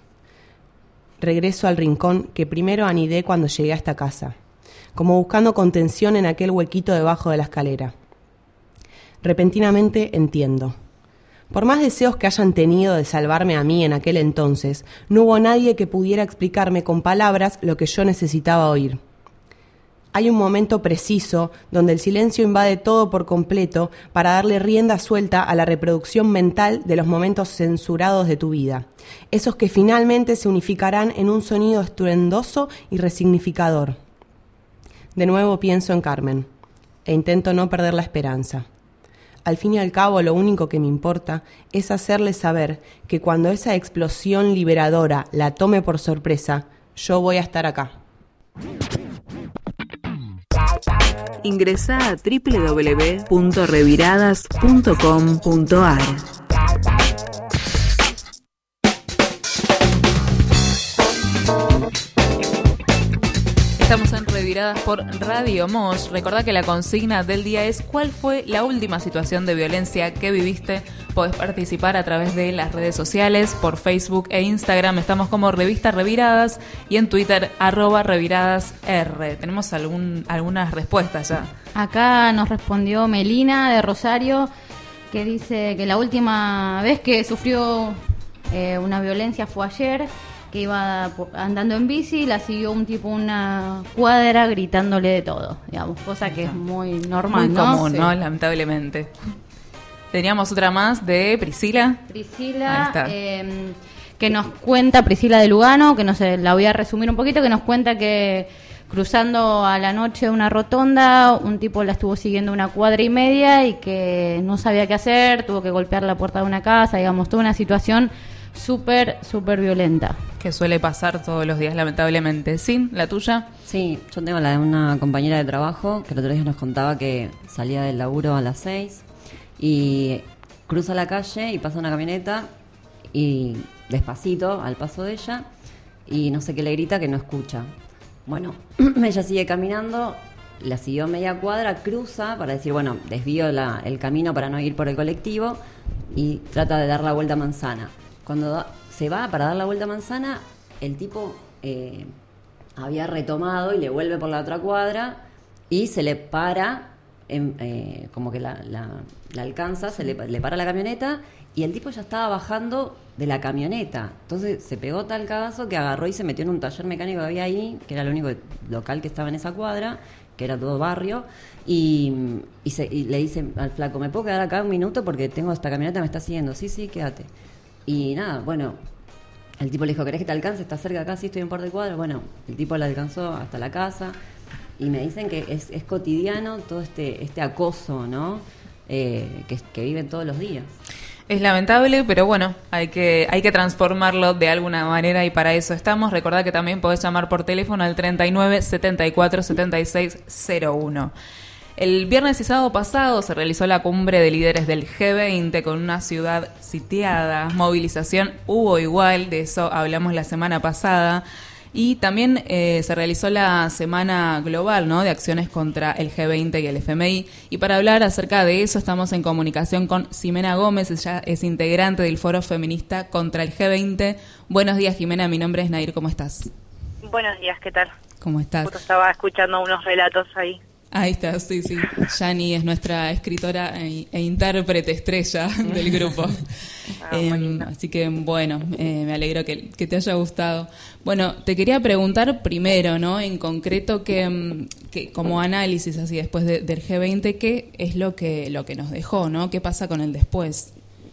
Regreso al rincón que primero anidé cuando llegué a esta casa, como buscando contención en aquel huequito debajo de la escalera. Repentinamente entiendo. Por más deseos que hayan tenido de salvarme a mí en aquel entonces, no hubo nadie que pudiera explicarme con palabras lo que yo necesitaba oír. Hay un momento preciso donde el silencio invade todo por completo para darle rienda suelta a la reproducción mental de los momentos censurados de tu vida. Esos que finalmente se unificarán en un sonido estruendoso y resignificador. De nuevo pienso en Carmen e intento no perder la esperanza. Al fin y al cabo, lo único que me importa es hacerle saber que cuando esa explosión liberadora la tome por sorpresa, yo voy a estar acá. Ingresá a www.reviradas.com.ar. Estamos en Reviradas por Radio Mosh. Recordá que la consigna del día es: ¿cuál fue la última situación de violencia que viviste? Podés participar a través de las redes sociales, por Facebook e Instagram. Estamos como Revista Reviradas y en Twitter @reviradasr. Tenemos algunas respuestas ya. Acá nos respondió Melina de Rosario, que dice que la última vez que sufrió una violencia fue ayer, que iba andando en bici, la siguió un tipo una cuadra gritándole de todo, digamos, cosa que es muy normal, muy común, ¿no? Lamentablemente. Teníamos otra más de Priscila. Priscila, que nos cuenta, Priscila de Lugano, que la voy a resumir un poquito, que nos cuenta que cruzando a la noche una rotonda, un tipo la estuvo siguiendo 1,5 cuadras y que no sabía qué hacer, tuvo que golpear la puerta de una casa, digamos, toda una situación súper violenta. Que suele pasar todos los días, lamentablemente. ¿Sí? ¿La tuya? Sí, yo tengo la de una compañera de trabajo que el otro día nos contaba que salía del laburo a las 6 y cruza la calle y pasa una camioneta y despacito al paso de ella y no sé qué le grita que no escucha. Bueno, ella sigue caminando, la siguió media cuadra, cruza para decir, bueno, desvío el camino para no ir por el colectivo y trata de dar la vuelta a manzana. Cuando se va para dar la vuelta a manzana, el tipo había retomado y le vuelve por la otra cuadra y se le para, como que la alcanza, le para la camioneta y el tipo ya estaba bajando de la camioneta. Entonces se pegó tal cagazo que agarró y se metió en un taller mecánico que había ahí, que era el único local que estaba en esa cuadra, que era todo barrio, y le dice al flaco, ¿me puedo quedar acá un minuto? Porque tengo esta camioneta, me está siguiendo. Sí, quédate. Y nada, bueno, el tipo le dijo, ¿querés que te alcance? ¿Estás cerca acá? Sí, estoy en un par de cuadras. Bueno, el tipo la alcanzó hasta la casa y me dicen que es cotidiano todo este acoso, ¿no? Que viven todos los días. Es lamentable, pero bueno, hay que transformarlo de alguna manera y para eso estamos. Recordá que también podés llamar por teléfono al 39 74 76 01. El viernes y sábado pasado se realizó la cumbre de líderes del G20 con una ciudad sitiada. Movilización hubo igual, de eso hablamos la semana pasada. Y también se realizó la semana global, ¿no?, de acciones contra el G20 y el FMI. Y para hablar acerca de eso estamos en comunicación con Ximena Gómez, ella es integrante del Foro Feminista contra el G20. Buenos días, Ximena, mi nombre es Nair, ¿cómo estás? Buenos días, ¿qué tal? ¿Cómo estás? Justo estaba escuchando unos relatos ahí. Ahí está, sí. Yani es nuestra escritora e intérprete estrella del grupo. Así que, bueno, me alegro que te haya gustado. Bueno, te quería preguntar primero, ¿no?, en concreto, que como análisis así después del G20, ¿qué es lo que nos dejó, ¿no? ¿Qué pasa con el después?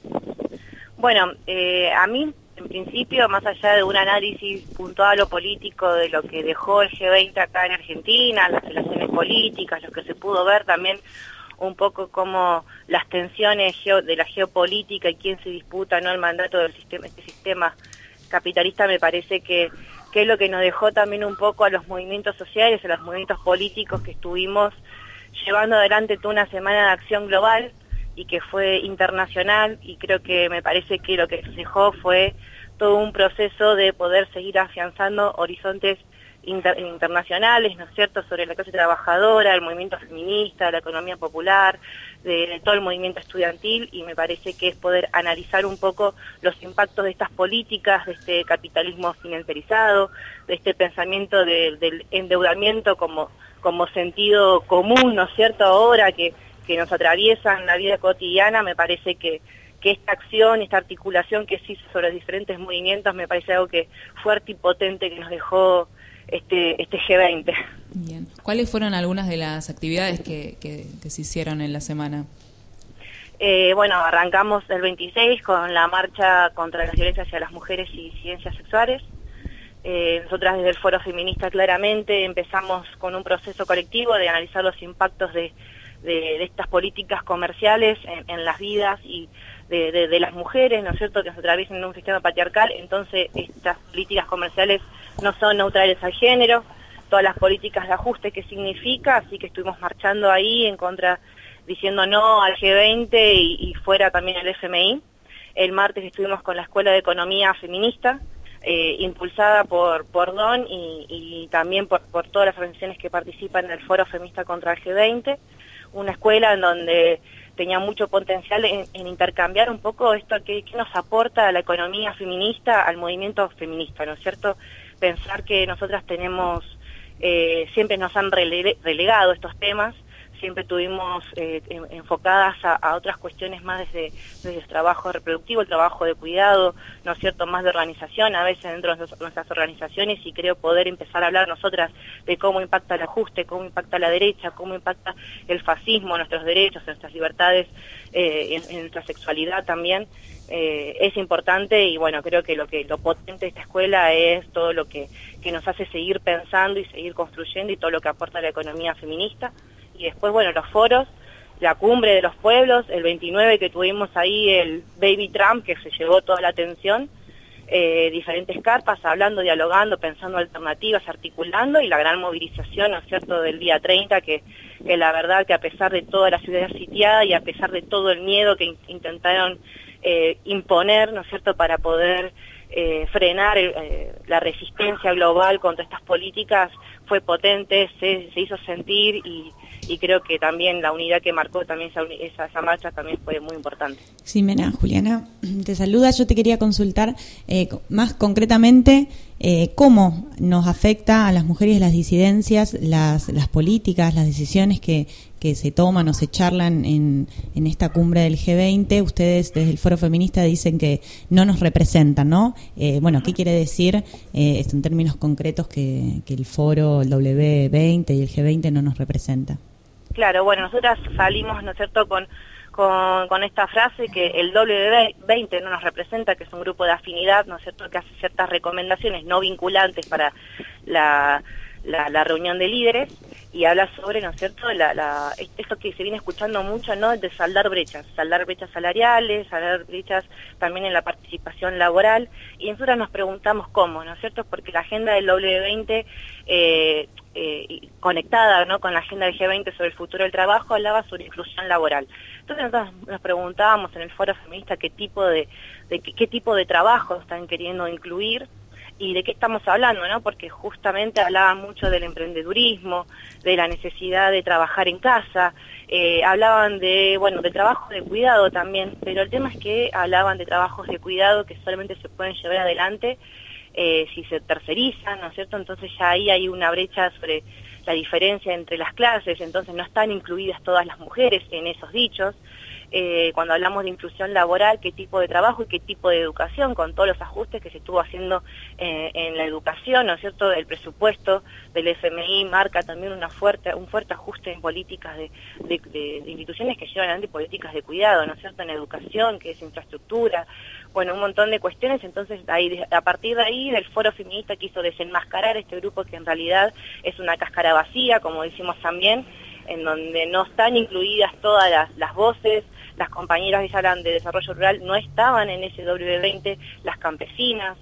Bueno, a mí, en principio, más allá de un análisis puntual o político de lo que dejó el G20 acá en Argentina, las relaciones políticas, lo que se pudo ver también un poco como las tensiones de la geopolítica y quién se disputa, ¿no?, el mandato del sistema, este sistema capitalista, me parece que es lo que nos dejó también un poco a los movimientos sociales, a los movimientos políticos que estuvimos llevando adelante toda una semana de acción global y que fue internacional, y creo que me parece que lo que nos dejó fue todo un proceso de poder seguir afianzando horizontes internacionales, ¿no es cierto?, sobre la clase trabajadora, el movimiento feminista, la economía popular, de todo el movimiento estudiantil, y me parece que es poder analizar un poco los impactos de estas políticas, de este capitalismo financiarizado, de este pensamiento del endeudamiento como sentido común, ¿no es cierto?, ahora que nos atraviesa en la vida cotidiana. Me parece que esta acción, esta articulación que se hizo sobre los diferentes movimientos, me parece algo que fuerte y potente que nos dejó este G20. Bien. ¿Cuáles fueron algunas de las actividades que se hicieron en la semana? Bueno, arrancamos el 26 con la marcha contra las violencias hacia las mujeres y disidencias sexuales. Nosotras desde el Foro Feminista claramente empezamos con un proceso colectivo de analizar los impactos de estas políticas comerciales en las vidas y de las mujeres, ¿no es cierto?, que se atraviesan en un sistema patriarcal. Entonces estas políticas comerciales no son neutrales al género, todas las políticas de ajuste que significa, así que estuvimos marchando ahí en contra, diciendo no al G20 y fuera también el FMI. El martes estuvimos con la Escuela de Economía Feminista, impulsada por DON y también por todas las organizaciones que participan en el Foro Feminista contra el G20, una escuela en donde tenía mucho potencial en intercambiar un poco esto que nos aporta la economía feminista al movimiento feminista, ¿no es cierto? Pensar que nosotras tenemos, siempre nos han relegado estos temas, siempre tuvimos enfocadas a otras cuestiones más desde el trabajo reproductivo, el trabajo de cuidado, ¿no es cierto?, más de organización, a veces dentro de nuestras organizaciones, y creo poder empezar a hablar nosotras de cómo impacta el ajuste, cómo impacta la derecha, cómo impacta el fascismo, nuestros derechos, nuestras libertades, en nuestra sexualidad también, es importante. Y bueno, creo que lo potente de esta escuela es todo lo que nos hace seguir pensando y seguir construyendo, y todo lo que aporta la economía feminista. Y después, bueno, los foros, la cumbre de los pueblos, el 29 que tuvimos ahí el Baby Trump, que se llevó toda la atención, diferentes carpas, hablando, dialogando, pensando alternativas, articulando, y la gran movilización, ¿no es cierto?, del día 30, que la verdad que a pesar de toda la ciudad sitiada y a pesar de todo el miedo que intentaron imponer, ¿no es cierto?, para poder frenar la resistencia global contra estas políticas, fue potente, se hizo sentir, y creo que también la unidad que marcó también esa marcha también fue muy importante. Ximena, Juliana te saluda. Yo te quería consultar más concretamente cómo nos afecta a las mujeres y las disidencias las políticas, las decisiones que se toman o se charlan en esta cumbre del G20. Ustedes desde el Foro Feminista dicen que no nos representan, ¿no? Bueno, ¿qué quiere decir esto en términos concretos que el Foro, el W20 y el G20 no nos representa? Claro, bueno, nosotras salimos, ¿no es cierto?, con esta frase que el W20 no nos representa, que es un grupo de afinidad, ¿no es cierto?, que hace ciertas recomendaciones no vinculantes para la reunión de líderes, y habla sobre, ¿no es cierto?, esto que se viene escuchando mucho, ¿no?, de saldar brechas salariales, saldar brechas también en la participación laboral. Y nosotros nos preguntamos cómo, ¿no es cierto?, porque la agenda del W20 conectada, ¿no?, con la agenda del G20 sobre el futuro del trabajo, hablaba sobre inclusión laboral. Entonces nosotros nos preguntábamos en el Foro Feminista qué tipo de trabajo están queriendo incluir y de qué estamos hablando, ¿no? Porque justamente hablaban mucho del emprendedurismo, de la necesidad de trabajar en casa, hablaban de trabajo de cuidado también, pero el tema es que hablaban de trabajos de cuidado que solamente se pueden llevar adelante si se tercerizan, ¿no es cierto? Entonces ya ahí hay una brecha sobre la diferencia entre las clases, entonces no están incluidas todas las mujeres en esos dichos. Cuando hablamos de inclusión laboral, qué tipo de trabajo y qué tipo de educación, con todos los ajustes que se estuvo haciendo en la educación, ¿no es cierto? El presupuesto del FMI marca también un fuerte ajuste en políticas de instituciones que llevan adelante políticas de cuidado, ¿no es cierto? En educación, que es infraestructura, bueno, un montón de cuestiones. Entonces a partir de ahí del Foro Feminista quiso desenmascarar este grupo que en realidad es una cáscara vacía, como decimos también, en donde no están incluidas todas las voces. Las compañeras que hablan de desarrollo rural no estaban en ese W20, las campesinas.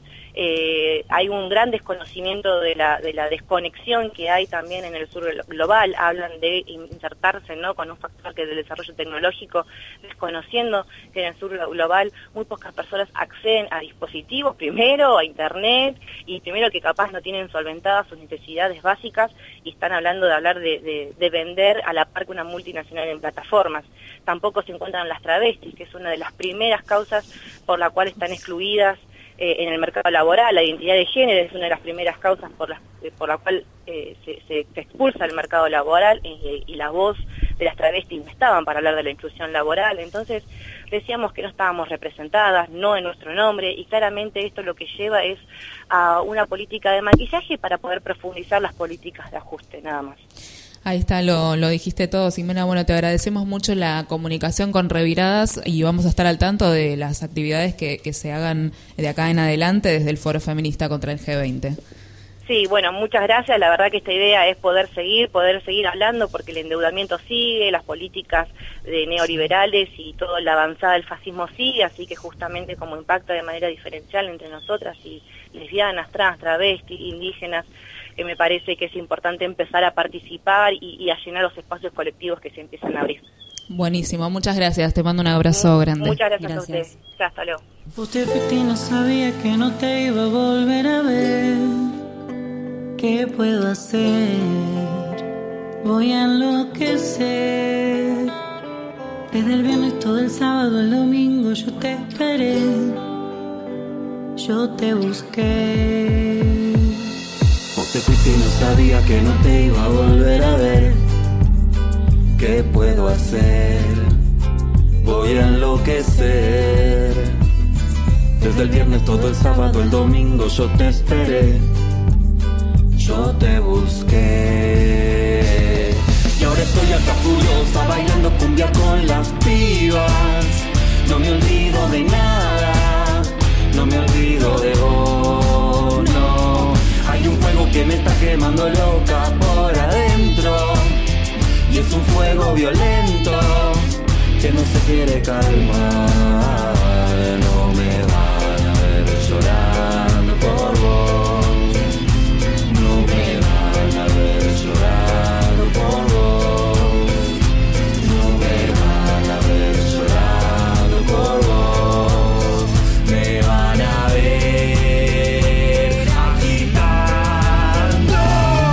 Hay un gran desconocimiento de la desconexión que hay también en el sur global. Hablan de insertarse, ¿no?, con un factor que es del desarrollo tecnológico, desconociendo que en el sur global muy pocas personas acceden a dispositivos, primero a internet, y primero que capaz no tienen solventadas sus necesidades básicas, y están hablando de vender a la par que una multinacional en plataformas. Tampoco se encuentran las travestis, que es una de las primeras causas por la cual están excluidas en el mercado laboral. La identidad de género es una de las primeras causas por la cual se expulsa el mercado laboral, y la voz de las travestis no estaban para hablar de la inclusión laboral. Entonces decíamos que no estábamos representadas, no en nuestro nombre, y claramente esto lo que lleva es a una política de maquillaje para poder profundizar las políticas de ajuste, nada más. Ahí está, lo dijiste todo, Ximena. Bueno, te agradecemos mucho la comunicación con Reviradas, y vamos a estar al tanto de las actividades que se hagan de acá en adelante desde el Foro Feminista contra el G20. Sí, bueno, muchas gracias. La verdad que esta idea es poder seguir hablando, porque el endeudamiento sigue, las políticas neoliberales y toda la avanzada del fascismo sigue, así que justamente como impacta de manera diferencial entre nosotras y lesbianas, trans, travestis, indígenas, me parece que es importante empezar a participar y a llenar los espacios colectivos que se empiezan a abrir. Buenísimo, muchas gracias, te mando un abrazo grande. Muchas gracias a ustedes. Ya, hasta luego. Usted no sabía que no te iba a volver a ver. ¿Qué puedo hacer? Voy a enloquecer. Desde el viernes todo el sábado, el domingo yo te esperé, yo te busqué. Vos te fuiste y no sabía que no te iba a volver a ver. ¿Qué puedo hacer? Voy a enloquecer. Desde el viernes todo el sábado, el domingo yo te esperé, yo te busqué. Y ahora estoy acá furiosa bailando cumbia con las pibas. No me olvido de nada, no me olvido de vos, no. Hay un fuego que me está quemando loca por adentro, y es un fuego violento que no se quiere calmar. No me van a ver llorando por vos, no me van a ver llorando por vos, no me van a ver llorando por vos, me van a ver agitando.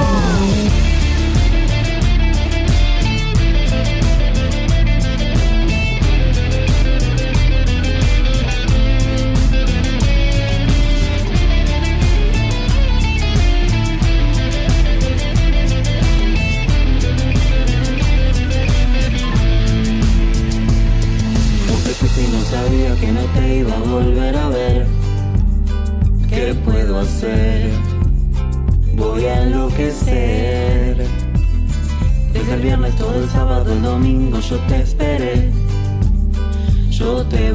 Y no sabía que no te iba a volver a ver. ¿Qué puedo hacer? Voy a enloquecer. Desde el viernes todo el sábado, el domingo yo te esperé, yo te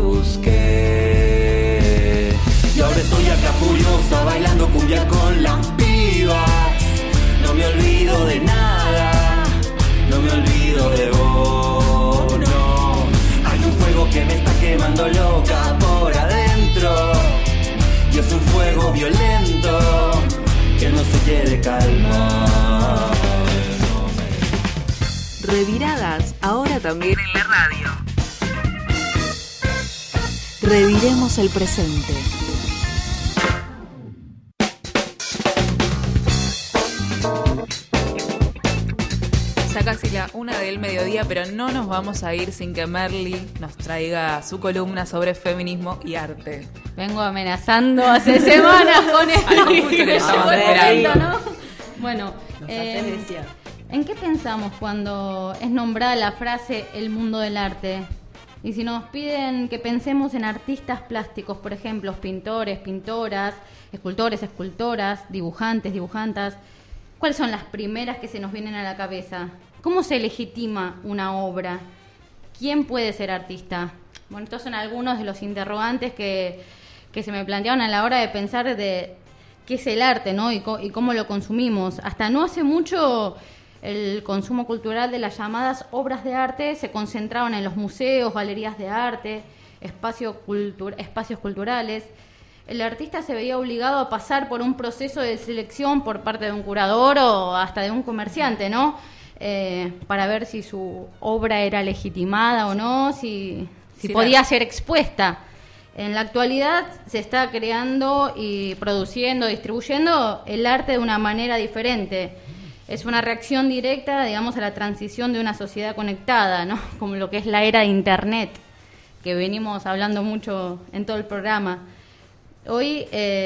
busqué. Y ahora estoy acá furiosa bailando cumbia con las pibas. No me olvido de nada, no me olvido de vos, no. Hay un fuego que me está quemando loca por adentro, y es un fuego violento que no se quiere calmar. Reviradas, ahora también en la radio. Reviremos el presente. Ya casi la 1 del mediodía, pero no nos vamos a ir sin que Merly nos traiga su columna sobre feminismo y arte. Vengo amenazando hace semanas con esto. ¿No? Bueno, ¿en qué pensamos cuando es nombrada la frase el mundo del arte? Y si nos piden que pensemos en artistas plásticos, por ejemplo, pintores, pintoras, escultores, escultoras, dibujantes, dibujantas, ¿cuáles son las primeras que se nos vienen a la cabeza? ¿Cómo se legitima una obra? ¿Quién puede ser artista? Bueno, estos son algunos de los interrogantes que se me plantearon a la hora de pensar de qué es el arte, ¿no? Y cómo lo consumimos. Hasta no hace mucho el consumo cultural de las llamadas obras de arte se concentraban en los museos, galerías de arte, espacios culturales. El artista se veía obligado a pasar por un proceso de selección por parte de un curador o hasta de un comerciante, ¿no? Para ver si su obra era legitimada o no, si podía ser expuesta. En la actualidad se está creando y produciendo, distribuyendo el arte de una manera diferente. Es una reacción directa, digamos, a la transición de una sociedad conectada, ¿no? Como lo que es la era de Internet, que venimos hablando mucho en todo el programa. Hoy,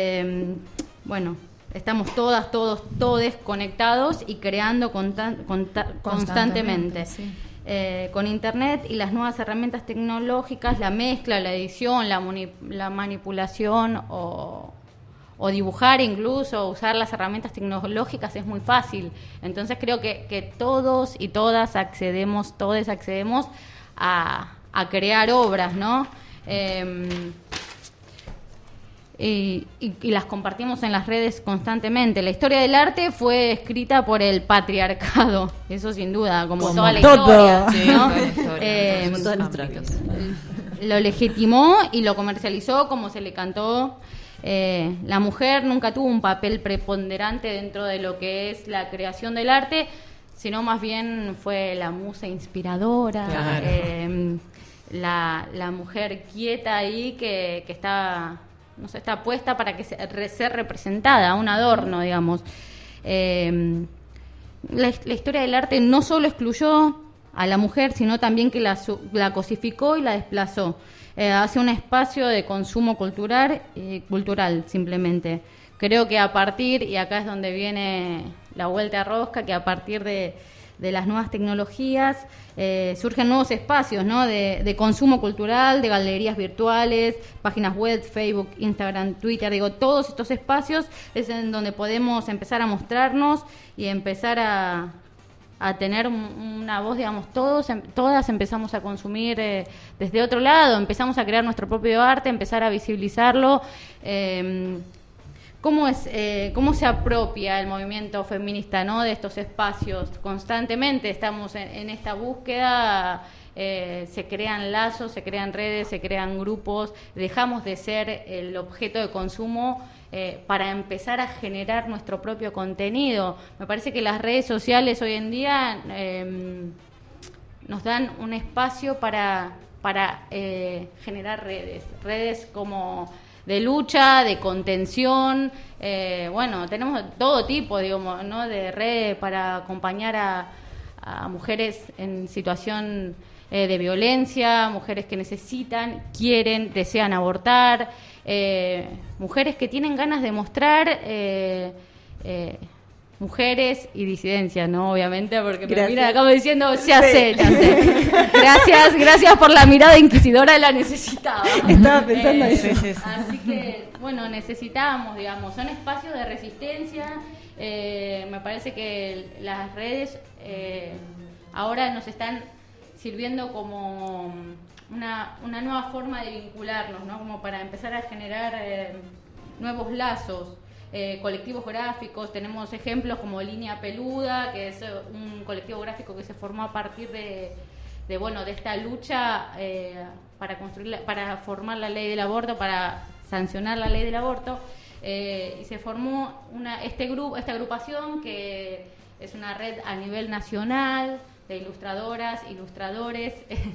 estamos todas, todos conectados y creando constantemente. Sí. Con Internet y las nuevas herramientas tecnológicas, la mezcla, la edición, la manipulación o dibujar incluso, usar las herramientas tecnológicas es muy fácil. Entonces creo que todos y todos accedemos a crear obras, ¿no? Y las compartimos en las redes constantemente. La historia del arte fue escrita por el patriarcado, eso sin duda, como toda la historia, ¿no? Como todas nuestras vidas. Lo legitimó y lo comercializó como se le cantó. La mujer nunca tuvo un papel preponderante dentro de lo que es la creación del arte, sino más bien fue la musa inspiradora, claro. La mujer quieta ahí que está... no sé, está puesta para que ser representada, un adorno, digamos. La historia del arte no solo excluyó a la mujer, sino también que la cosificó y la desplazó hacia un espacio de consumo cultural simplemente. Creo que a partir, y acá es donde viene la vuelta a rosca, que a partir de las nuevas tecnologías surgen nuevos espacios, ¿no? de consumo cultural, de galerías virtuales, páginas web, Facebook, Instagram, Twitter. Digo, todos estos espacios es en donde podemos empezar a mostrarnos y empezar a tener una voz, digamos, todas empezamos a consumir desde otro lado, empezamos a crear nuestro propio arte, empezar a visibilizarlo. ¿Cómo se apropia el movimiento feminista, ¿no? de estos espacios? Constantemente estamos en esta búsqueda, se crean lazos, se crean redes, se crean grupos, dejamos de ser el objeto de consumo para empezar a generar nuestro propio contenido. Me parece que las redes sociales hoy en día nos dan un espacio para generar redes como de lucha, de contención, tenemos todo tipo, digamos, ¿no? de redes para acompañar a mujeres en situación de violencia, mujeres que necesitan, quieren, desean abortar, mujeres que tienen ganas de mostrar mujeres y disidencias, ¿no? Obviamente, porque me mira acabo diciendo, ya sé. Gracias por la mirada inquisidora, la necesitaba. Estaba pensando eso. Así que, necesitamos, digamos, son espacios de resistencia. Me parece que las redes ahora nos están sirviendo como una nueva forma de vincularnos, ¿no? Como para empezar a generar nuevos lazos. Colectivos gráficos, tenemos ejemplos como Línea Peluda, que es un colectivo gráfico que se formó a partir de esta lucha para formar la ley del aborto, para sancionar la ley del aborto, y se formó esta agrupación que es una red a nivel nacional de ilustradoras, ilustradores.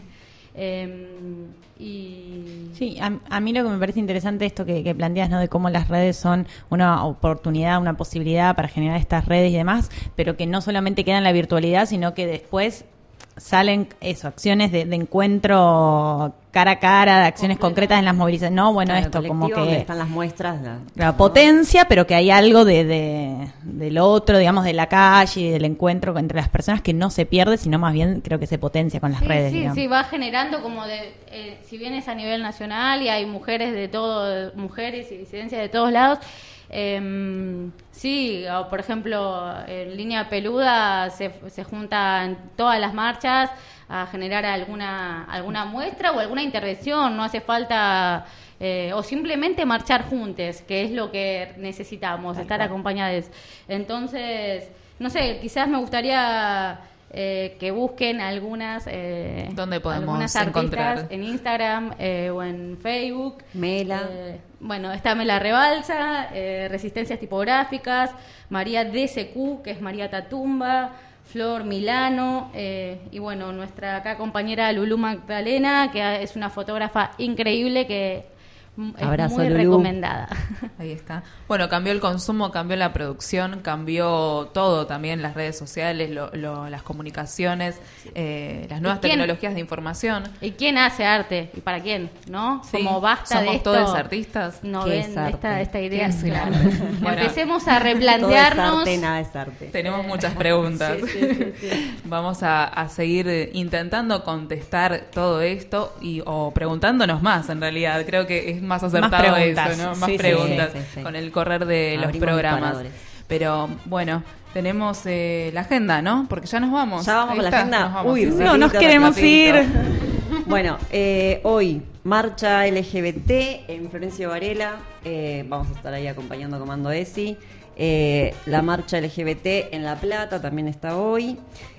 Sí, a mí lo que me parece interesante esto que planteas, ¿no? De cómo las redes son una oportunidad, una posibilidad para generar estas redes y demás, pero que no solamente queda en la virtualidad, sino que después salen acciones de encuentro cara a cara, de acciones concretas en las movilizaciones. No, claro, esto como que están las muestras, la potencia, pero que hay algo del otro, digamos, de la calle y del encuentro entre las personas que no se pierde, sino más bien creo que se potencia con las redes. Sí, va generando como si bien es a nivel nacional y hay mujeres mujeres y disidencias de todos lados. Por ejemplo, en Línea Peluda se juntan todas las marchas a generar alguna muestra o alguna intervención. No hace falta o simplemente marchar juntos, que es lo que necesitamos, estar acompañadas. Entonces, no sé, quizás me gustaría que busquen algunas ¿dónde podemos algunas artistas encontrar? En Instagram o en Facebook. Mela. Está Mela Rebalsa, Resistencias Tipográficas, María DCQ, que es María Tatumba, Flor Milano, y nuestra acá compañera Lulú Magdalena, que es una fotógrafa increíble que es Abrazo, muy Lulú. Recomendada. Ahí está. Bueno, cambió el consumo, cambió la producción, cambió todo también, las redes sociales, las comunicaciones, las nuevas tecnologías de información. ¿Y quién hace arte? ¿Y para quién? ¿No? Sí, Como basta somos de esto. todos artistas. No ¿Qué ven es arte? esta idea. ¿Qué es el Claro. arte? Bueno, Empecemos a replantearnos. Todo es arte, nada es arte. Tenemos muchas preguntas. Sí. Vamos a seguir intentando contestar todo esto o preguntándonos más, en realidad. Creo que es más acertado preguntas. eso, ¿no? Más Sí, preguntas sí. con el correr de los Abrimos programas. disparadores. Pero bueno, tenemos la agenda, ¿no? Porque ya nos vamos. Ya vamos Ahí con la está, agenda. nos vamos. Uy, No nos queremos ir. Bueno, hoy marcha LGBT en Florencio Varela. Vamos a estar ahí acompañando a Comando ESI. La marcha LGBT en La Plata también está hoy.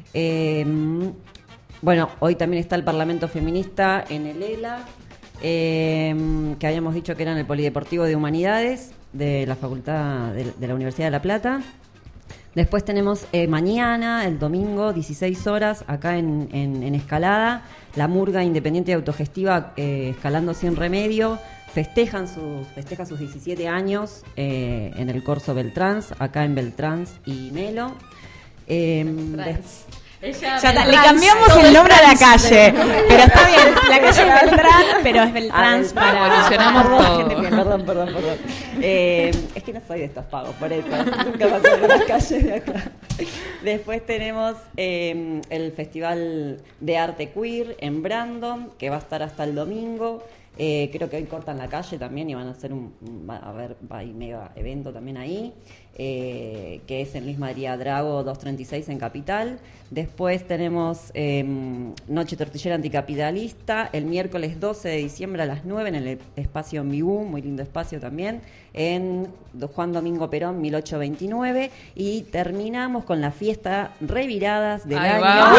Hoy también está el Parlamento Feminista en el ELA, que habíamos dicho que era en el Polideportivo de Humanidades de la Facultad de la Universidad de La Plata. Después tenemos mañana, el domingo, 16 horas, acá en Escalada, la Murga Independiente y Autogestiva Escalando Sin Remedio. Festeja sus 17 años en el Corso Beltrans, acá en Beltrans y Melo. Le cambiamos el nombre a la calle, pero está bien, la calle Beltrán, pero es Beltrán para... Evolucionamos todo. Perdón. Es que no soy de estos pagos, por eso. Nunca pasé por las calles de acá. Después tenemos el Festival de Arte Queer en Brandon, que va a estar hasta el domingo. Creo que hoy cortan la calle también y van a hacer hay mega evento también ahí, que es en Luis María Drago 236 en Capital. Después tenemos Noche Tortillera Anticapitalista el miércoles 12 de diciembre a las 9 en el espacio Ambigú, muy lindo espacio también, en Juan Domingo Perón 1829, y terminamos con la fiesta Reviradas del año.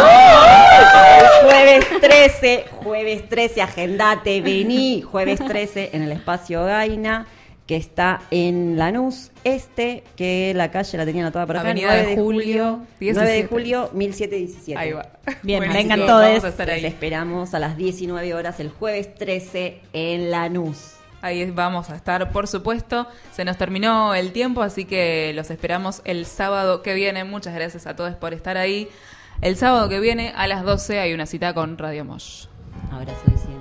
Jueves 13, agendate, vení, jueves 13 en el espacio Gaina, que está en Lanús Este, que la calle la tenían anotada por acá. Avenida de Julio 9 de julio 1717. Ahí va. Bien, Bueno, vengan chicos, todos. vamos a estar ahí. Les esperamos a las 19 horas el jueves 13 en Lanús. Ahí vamos a estar, por supuesto. Se nos terminó el tiempo, así que los esperamos el sábado que viene. Muchas gracias a todos por estar ahí. El sábado que viene a las 12 hay una cita con Radio Mosh. Abrazo Vicente.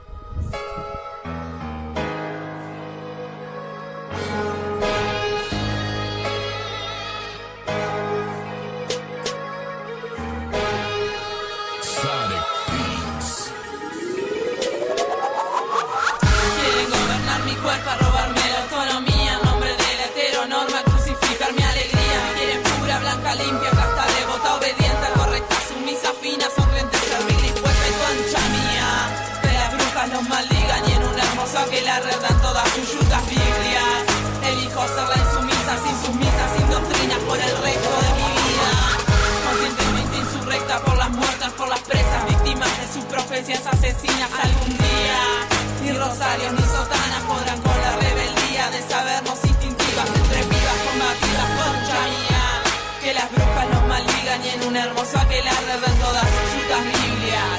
Quieren gobernar mi cuerpo, robarme la autonomía en nombre de la heteronorma, crucificar mi alegría. Quieren pura, blanca, limpia, casta, devota, obediente, correcta, sumisa, fina, sonriente, servil, dispuesta y concha mía. Que las brujas nos maldigan y en un hermoso aquelarre dan todas sus yutas Biblias. Elijo ser la insumisa, sin sumisas, sin doctrinas por el resto de mi vida. Conscientemente insurrecta por las muertas, por las presas, víctimas de sus profecías asesinas algún día. Ni rosarios ni sotanas podrán con la rebeldía de sabernos instintivas, intrépidas, combativas, concha mía. Que las brujas nos maldigan y en un hermoso aquelarre den todas sus yutas Biblias.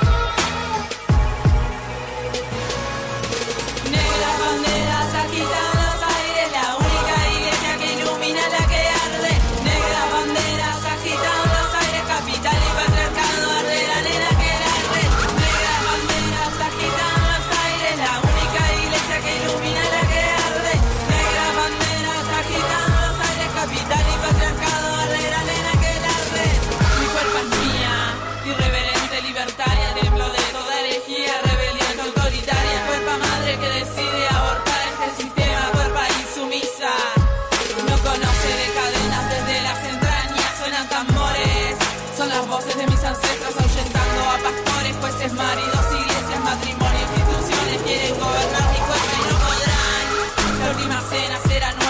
Negras banderas agitan los aires, la única iglesia que ilumina la que arde. Negras banderas agitan los aires, capital y patriarcado arde la nena que la arde. Negras banderas agitan los aires, la única iglesia que ilumina la que arde. Negras banderas agitan los aires, capital y patriarcado arde la nena que la arde. Mi cuerpo es mía, irreverente, libertaria, templo de toda herejía, rebelión autoritaria. Cuerpa madre que decide abortar este sistema, cuerpa insumisa. No conoce de cadenas desde las entrañas, suenan tambores. Son las voces de mis ancestros ahuyentando a pastores, jueces, maridos, iglesias, matrimonio, instituciones. Quieren gobernar mi cuerpo y no podrán. La última cena será nuestra.